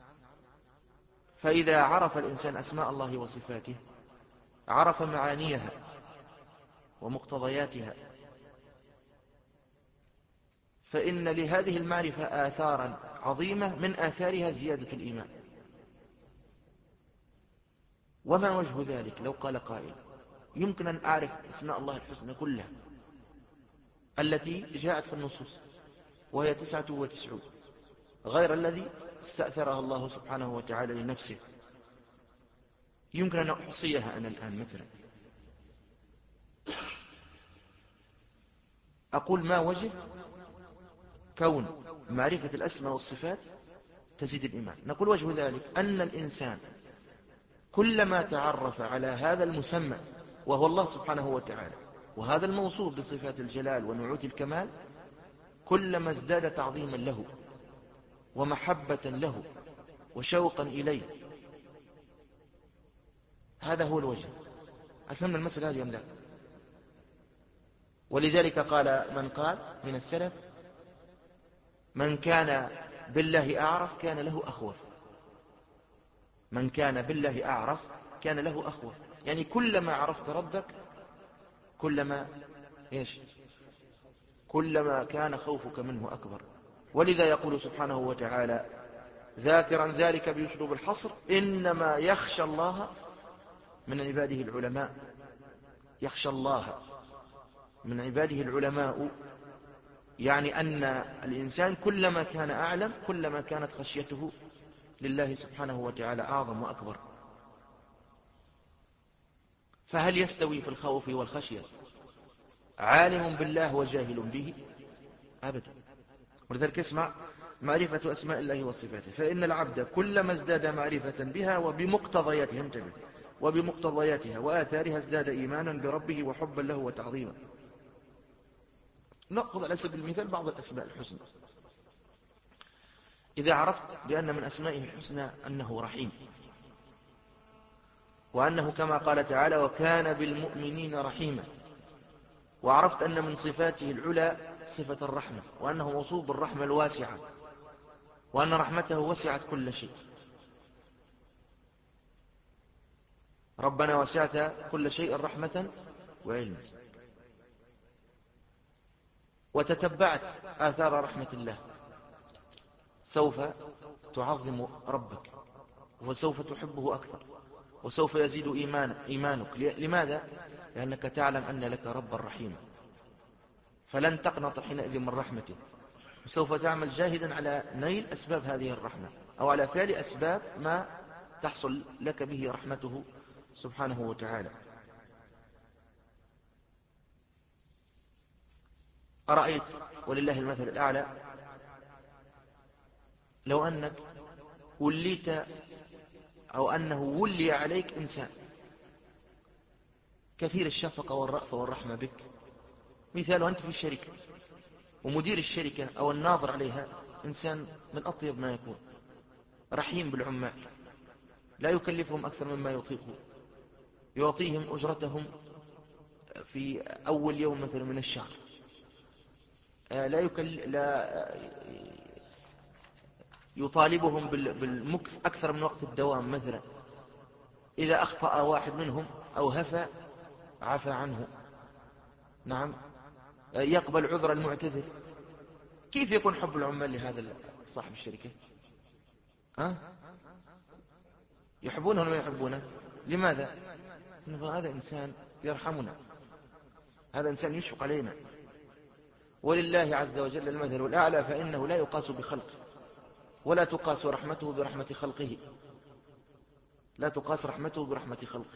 فإذا عرف الإنسان أسماء الله وصفاته عرف معانيها ومقتضياتها، فإن لهذه المعرفة آثارا عظيمة، من آثارها زيادة الإيمان. وما وجه ذلك؟ لو قال قائل يمكن أن أعرف أسماء الله الحسنى كلها التي جاءت في النصوص وهي تسعة وتسعون غير الذي استأثرها الله سبحانه وتعالى لنفسه، يمكن أن أحصيها أنا الآن مثلا. أقول ما وجه كون معرفة الأسماء والصفات تزيد الإيمان؟ نقول وجه ذلك أن الإنسان كلما تعرف على هذا المسمى وهو الله سبحانه وتعالى، وهذا الموصوف بصفات الجلال ونعوت الكمال، كلما ازداد تعظيما له ومحبة له وشوقا إليه. هذا هو الوجه. أفهمنا المسألة هذه أم لا؟ ولذلك قال من قال من السلف: من كان بالله أعرف كان له أخوف. من كان بالله أعرف كان له أخوف، يعني كلما عرفت ربك كلما إيش؟ كلما كان خوفك منه أكبر. ولذا يقول سبحانه وتعالى ذاكرا ذلك بأسلوب الحصر: إنما يخشى الله من عباده العلماء. يخشى الله من عباده العلماء، يعني أن الإنسان كلما كان أعلم كلما كانت خشيته لله سبحانه وتعالى أعظم وأكبر. فهل يستوي في الخوف والخشية عالم بالله وجاهل به؟ أبدا. ولذلك اسمع: معرفة أسماء الله وصفاته، فإن العبد كلما ازداد معرفة بها وبمقتضياتها، انتبه، وبمقتضياتها وآثارها ازداد إيمانا بربه وحبا له وتعظيما. نأخذ على سبيل المثال بعض الأسماء الحسنى. إذا عرفت بأن من أسمائه الحسنى أنه رحيم، وأنه كما قال تعالى وكان بالمؤمنين رحيما، وعرفت أن من صفاته العلى صفة الرحمة، وأنه موصوف بالرحمة الواسعة، وأن رحمته وسعت كل شيء. ربنا وسعت كل شيء رحمة وعلما. وتتبعت آثار رحمة الله، سوف تعظم ربك، وسوف تحبه أكثر، وسوف يزيد إيمان إيمانك. لماذا؟ لأنك تعلم أن لك ربا رحيما، فلن تقنط حينئذ من رحمته، وسوف تعمل جاهدا على نيل أسباب هذه الرحمة، أو على فعل أسباب ما تحصل لك به رحمته سبحانه وتعالى. أرأيت ولله المثل الأعلى لو أنك وليت أو أنه ولي عليك إنسان كثير الشفقة والرأفة والرحمة بك، مثال أنت في الشركة، ومدير الشركة أو الناظر عليها إنسان من أطيب ما يكون، رحيم بالعمال، لا يكلفهم أكثر مما يطيقون، يعطيهم أجرتهم في أول يوم مثلا من الشهر، لا, يكل... لا يطالبهم بالمكث أكثر من وقت الدوام مثلا. إذا أخطأ واحد منهم أو هفى عفى عنه، نعم، يقبل عذر المعتذر. كيف يكون حب العمال لهذا صاحب الشركة؟ أه؟ يحبونه ولا ما يحبونه؟ لماذا؟ إنه هذا إنسان يرحمنا، هذا إنسان يشفق علينا. ولله عز وجل المثل الأعلى، فإنه لا يقاس بخلقه، ولا تقاس رحمته برحمة خلقه، لا تقاس رحمته برحمة خلقه.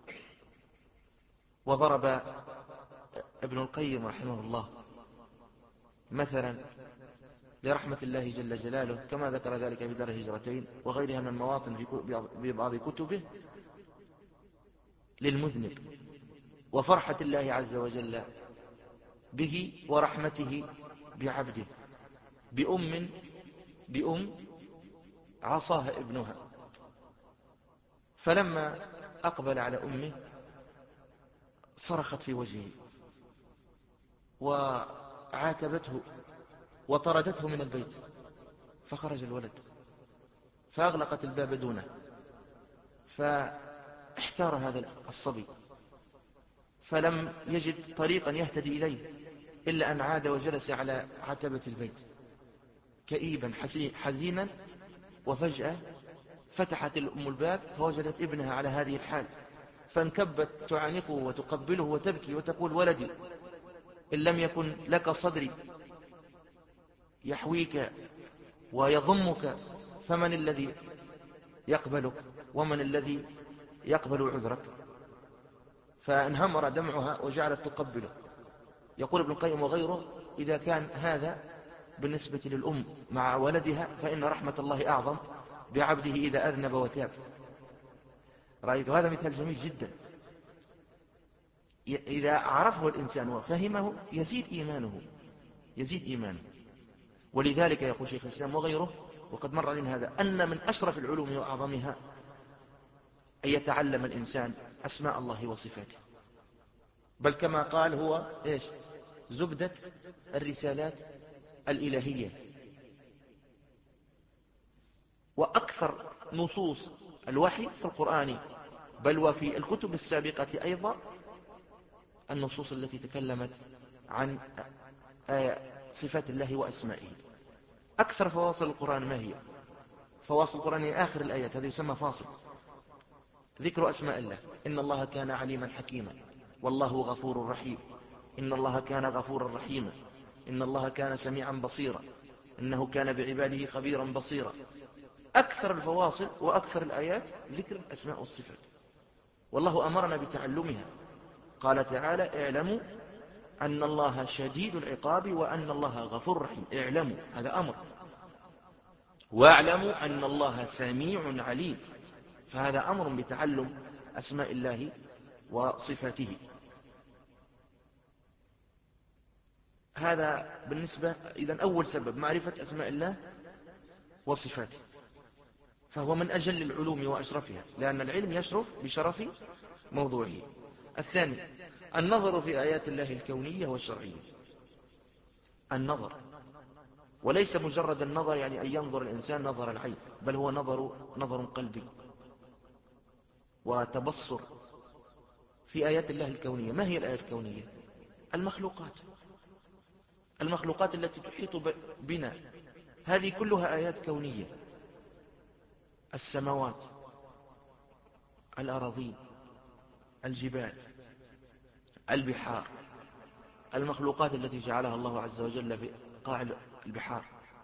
وضرب ابن القيم رحمه الله مثلا لرحمة الله جل جلاله، كما ذكر ذلك في دار الهجرتين وغيرها من المواطن في بعض كتبه، للمذنب وفرحة الله عز وجل به ورحمته بعبده، بأم بأم عصاها ابنها، فلما أقبل على أمه صرخت في وجهه وعاتبته وطردته من البيت، فخرج الولد فأغلقت الباب دونه، فاحتار هذا الصبي فلم يجد طريقا يهتدي إليه إلا أن عاد وجلس على عتبة البيت كئيبا حزينا. وفجأة فتحت الأم الباب فوجدت ابنها على هذه الحال، فانكبت تعانقه وتقبله وتبكي وتقول ولدي، إن لم يكن لك صدري يحويك ويضمك فمن الذي يقبلك ومن الذي يقبل عذرك؟ فانهمر دمعها وجعلت تقبله. يقول ابن القيم وغيره إذا كان هذا بالنسبة للأم مع ولدها، فإن رحمة الله أعظم بعبده إذا أذنب وتاب. رأيت هذا مثال جميل جدا. إذا عرفه الإنسان وفهمه يزيد إيمانه يزيد إيمانه ولذلك يقول شيخ الإسلام وغيره، وقد مر علينا هذا، أن من أشرف العلوم وأعظمها أن يتعلم الإنسان أسماء الله وصفاته، بل كما قال هو إيش؟ زبدة الرسالات الإلهية. وأكثر نصوص الوحي في القرآن بل وفي الكتب السابقة أيضا النصوص التي تكلمت عن صفات الله وأسمائه. أكثر فواصل القرآن ما هي؟ فواصل القرآن هي آخر الآيات، هذا يسمى فاصل، ذكر أسماء الله. إن الله كان عليما حكيما، والله غفور رحيم، إن الله كان غفورا رحيما، إن الله كان سميعا بصيرا، إنه كان بعباده خبيرا بصيرا. أكثر الفواصل وأكثر الآيات ذكر الأسماء والصفات، والله أمرنا بتعلمها. قال تعالى: اعلموا أن الله شديد العقاب وأن الله غفور رحيم. اعلموا، هذا أمر. واعلموا أن الله سميع عليم، فهذا أمر بتعلم أسماء الله وصفاته. هذا بالنسبة إذن أول سبب معرفة أسماء الله وصفاته، فهو من أجل العلوم وأشرفها، لأن العلم يشرف بشرف موضوعه. الثاني النظر في آيات الله الكونية والشرعية. النظر، وليس مجرد النظر يعني أن ينظر الإنسان نظر العين، بل هو نظر نظر قلبي وتبصر في آيات الله الكونية. ما هي الآيات الكونية؟ المخلوقات، المخلوقات التي تحيط بنا، هذه كلها آيات كونية. السماوات، الأراضين، الجبال، البحار، المخلوقات التي جعلها الله عز وجل في قاع البحار،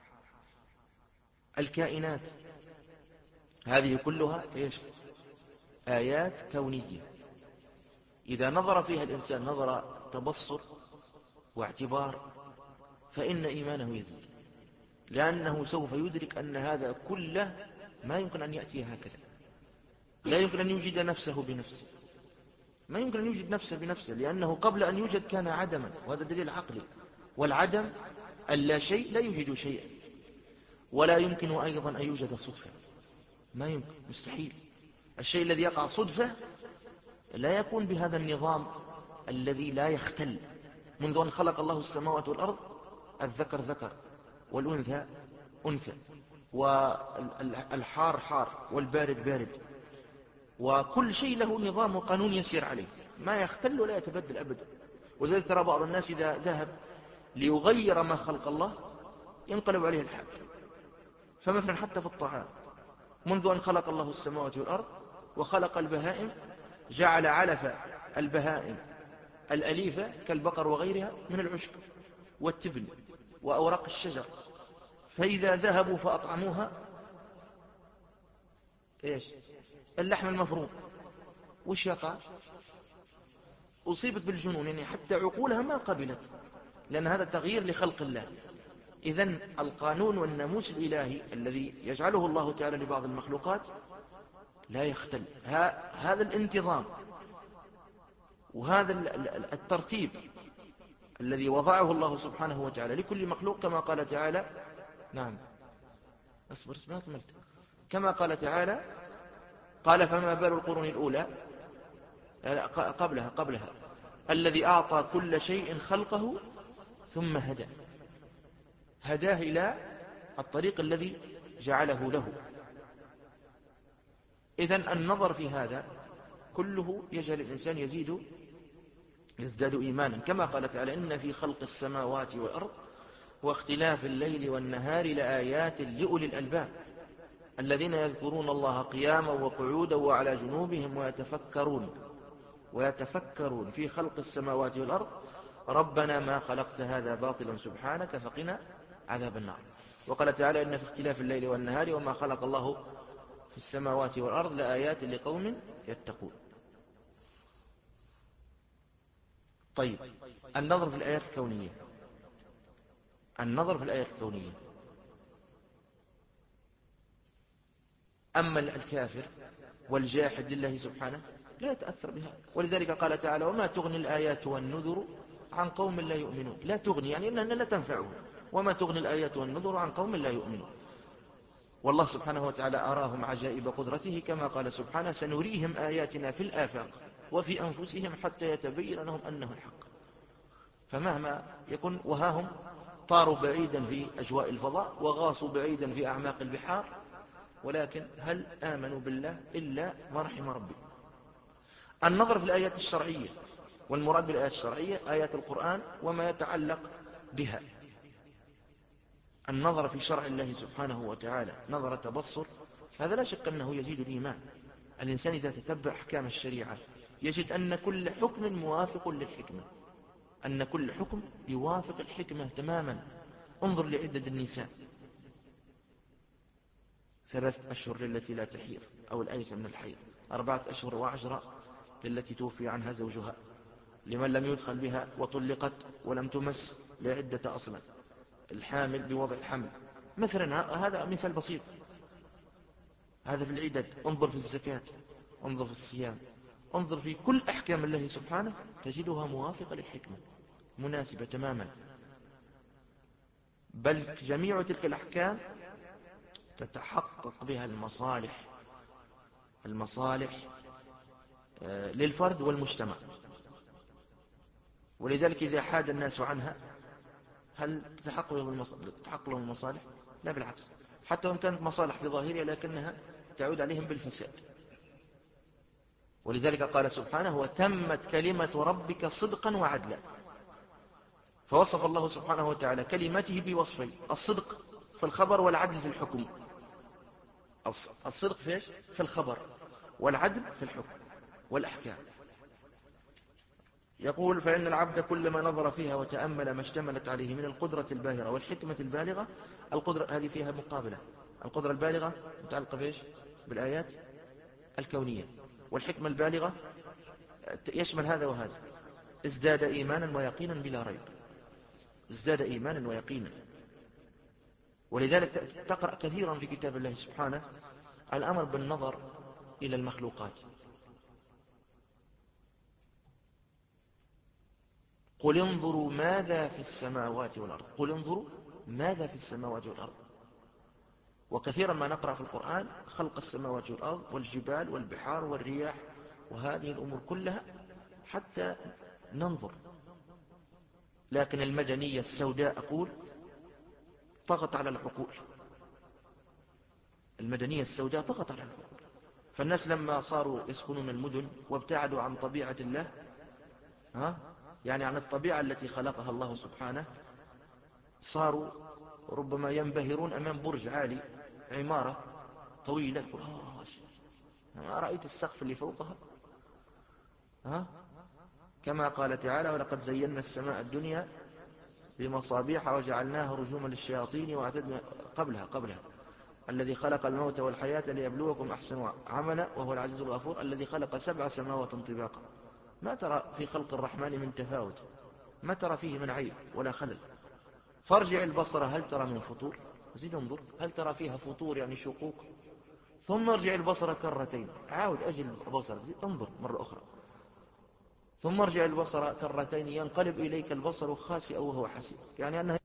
الكائنات، هذه كلها إيش؟ آيات كونية. إذا نظر فيها الإنسان نظر تبصر واعتبار فإن إيمانه يزيد، لأنه سوف يدرك أن هذا كله ما يمكن أن يأتي هكذا، لا يمكن أن يوجد نفسه بنفسه، ما يمكن أن يوجد نفسه بنفسه، لأنه قبل أن يوجد كان عدما، وهذا دليل عقلي. والعدم اللا شيء لا يوجد شيئا، ولا يمكن أيضا أن يوجد صدفة، ما يمكن، مستحيل. الشيء الذي يقع صدفة لا يكون بهذا النظام الذي لا يختل. منذ أن خلق الله السماوات والأرض الذكر ذكر والأنثى أنثى، والحار حار والبارد بارد، وكل شيء له نظام وقانون يسير عليه، ما يختل ولا يتبدل أبدا. وذلك ترى بعض الناس إذا ذهب ليغير ما خلق الله ينقلب عليه الحال. فمثلا حتى في الطعام، منذ أن خلق الله السماوات والأرض وخلق البهائم جعل علف البهائم الأليفة كالبقر وغيرها من العشب والتبن وأوراق الشجر، فإذا ذهبوا فأطعموها إيش؟ اللحم المفروم، وش يقع؟ أصيبت بالجنون، يعني حتى عقولها ما قبلت، لأن هذا تغيير لخلق الله. إذن القانون والناموس الإلهي الذي يجعله الله تعالى لبعض المخلوقات لا يختل. هذا الانتظام وهذا الترتيب الذي وضعه الله سبحانه وتعالى لكل مخلوق، كما قال تعالى، نعم أصبر اسمها تملت، كما قال تعالى، قال: فما بال القرون الأولى، قبلها قبلها الذي أعطى كل شيء خلقه ثم هدى، هداه إلى الطريق الذي جعله له. إذن النظر في هذا كله يجعل الإنسان يزيد يزداد إيمانا، كما قال تعالى: إن في خلق السماوات والأرض واختلاف الليل والنهار لآيات لأولي الألباب الذين يذكرون الله قياما وقعودا وعلى جنوبهم ويتفكرون ويتفكرون في خلق السماوات والأرض ربنا ما خلقت هذا باطلا سبحانك فقنا عذاب النار. وقال تعالى: إن في اختلاف الليل والنهار وما خلق الله في السماوات والأرض لآيات لقوم يتقون. طيب، النظر في الآيات الكونية، النظر في الآيات الكونية. أما الكافر والجاحد لله سبحانه لا يتأثر بها، ولذلك قال تعالى: وما تغني الآيات والنذر عن قوم لا يؤمنون. لا تغني يعني أنها لا تنفعهم، وما تغني الآيات والنذر عن قوم لا يؤمنون. والله سبحانه وتعالى أراهم عجائب قدرته، كما قال سبحانه: سنريهم آياتنا في الآفاق وفي أنفسهم حتى يتبين لهم أنه الحق. فمهما يكن، وهاهم طاروا بعيدا في أجواء الفضاء وغاصوا بعيدا في أعماق البحار، ولكن هل آمنوا بالله إلا ما رحم ربي. النظر في الآيات الشرعية، والمراد بالآيات الشرعية آيات القرآن وما يتعلق بها. النظر في شرع الله سبحانه وتعالى نظر تبصر، هذا لا شك أنه يزيد الإيمان. الإنسان إذا تتبع أحكام الشريعة يجد أن كل حكم موافق للحكمة، أن كل حكم يوافق الحكمة تماما. انظر لعدة النساء، ثلاث أشهر للتي لا تحيض أو الآيس من الحيض، أربعة أشهر وعشرة للتي توفي عنها زوجها، لمن لم يدخل بها وطلقت ولم تمس لعدة أصلا، الحامل بوضع الحمل مثلا. هذا مثال بسيط، هذا في العدد. انظر في الزكاة، انظر في الصيام، انظر في كل أحكام الله سبحانه تجدها موافقة للحكمة مناسبة تماما. بل جميع تلك الأحكام تتحقق بها المصالح المصالح للفرد والمجتمع. ولذلك إذا حاد الناس عنها هل تتحقق لهم المصالح؟ لا، بالعكس، حتى وإن كانت مصالح في ظاهرها لكنها تعود عليهم بالفساد. ولذلك قال سبحانه وتمت كلمة ربك صدقا وعدلا. فوصف الله سبحانه وتعالى كلمته بوصفين: الصدق في الخبر والعدل في الحكم. الصدق في, في الخبر، والعدل في الحكم والأحكام. يقول فإن العبد كلما نظر فيها وتأمل ما اشتملت عليه من القدرة الباهرة والحكمة البالغة. القدرة هذه فيها مقابلة، القدرة البالغة متعلقة بإيش؟ بالآيات الكونية، والحكمة البالغة يشمل هذا وهذا. ازداد إيمانا ويقينا بلا ريب، ازداد إيمانا ويقينا. ولذلك تقرأ كثيرا في كتاب الله سبحانه الأمر بالنظر إلى المخلوقات. قل انظروا ماذا في السماوات والأرض، قل انظروا ماذا في السماوات والأرض. وكثيرا ما نقرأ في القرآن خلق السماوات والأرض والجبال والبحار والرياح وهذه الأمور كلها حتى ننظر. لكن المدنية السوداء أقول طغت على العقول، المدنية السوداء طغت على العقول. فالناس لما صاروا يسكنون المدن وابتعدوا عن طبيعة الله، ها يعني عن الطبيعة التي خلقها الله سبحانه، صاروا ربما ينبهرون أمام برج عالي، عمارة طويلة، ما رأيت السقف اللي فوقها؟ ها كما قال تعالى ولقد زينا السماء الدنيا بمصابيح وجعلناها رجوما للشياطين وأعتدنا قبلها قبلها الذي خلق الموت والحياة ليبلوكم أحسن عملا وهو العزيز الغفور الذي خلق سبع سماوات طباقا ما ترى في خلق الرحمن من تفاوت، ما ترى فيه من عيب ولا خلل. فارجع البصر هل ترى من فطور، زيد انظر هل ترى فيها فطور يعني شقوق، ثم ارجع البصر كرتين، عاود أجل البصر زيد انظر مرة أخرى، ثم ارجع البصر كرتين ينقلب إليك البصر خاسئا وهو حسير، يعني أنها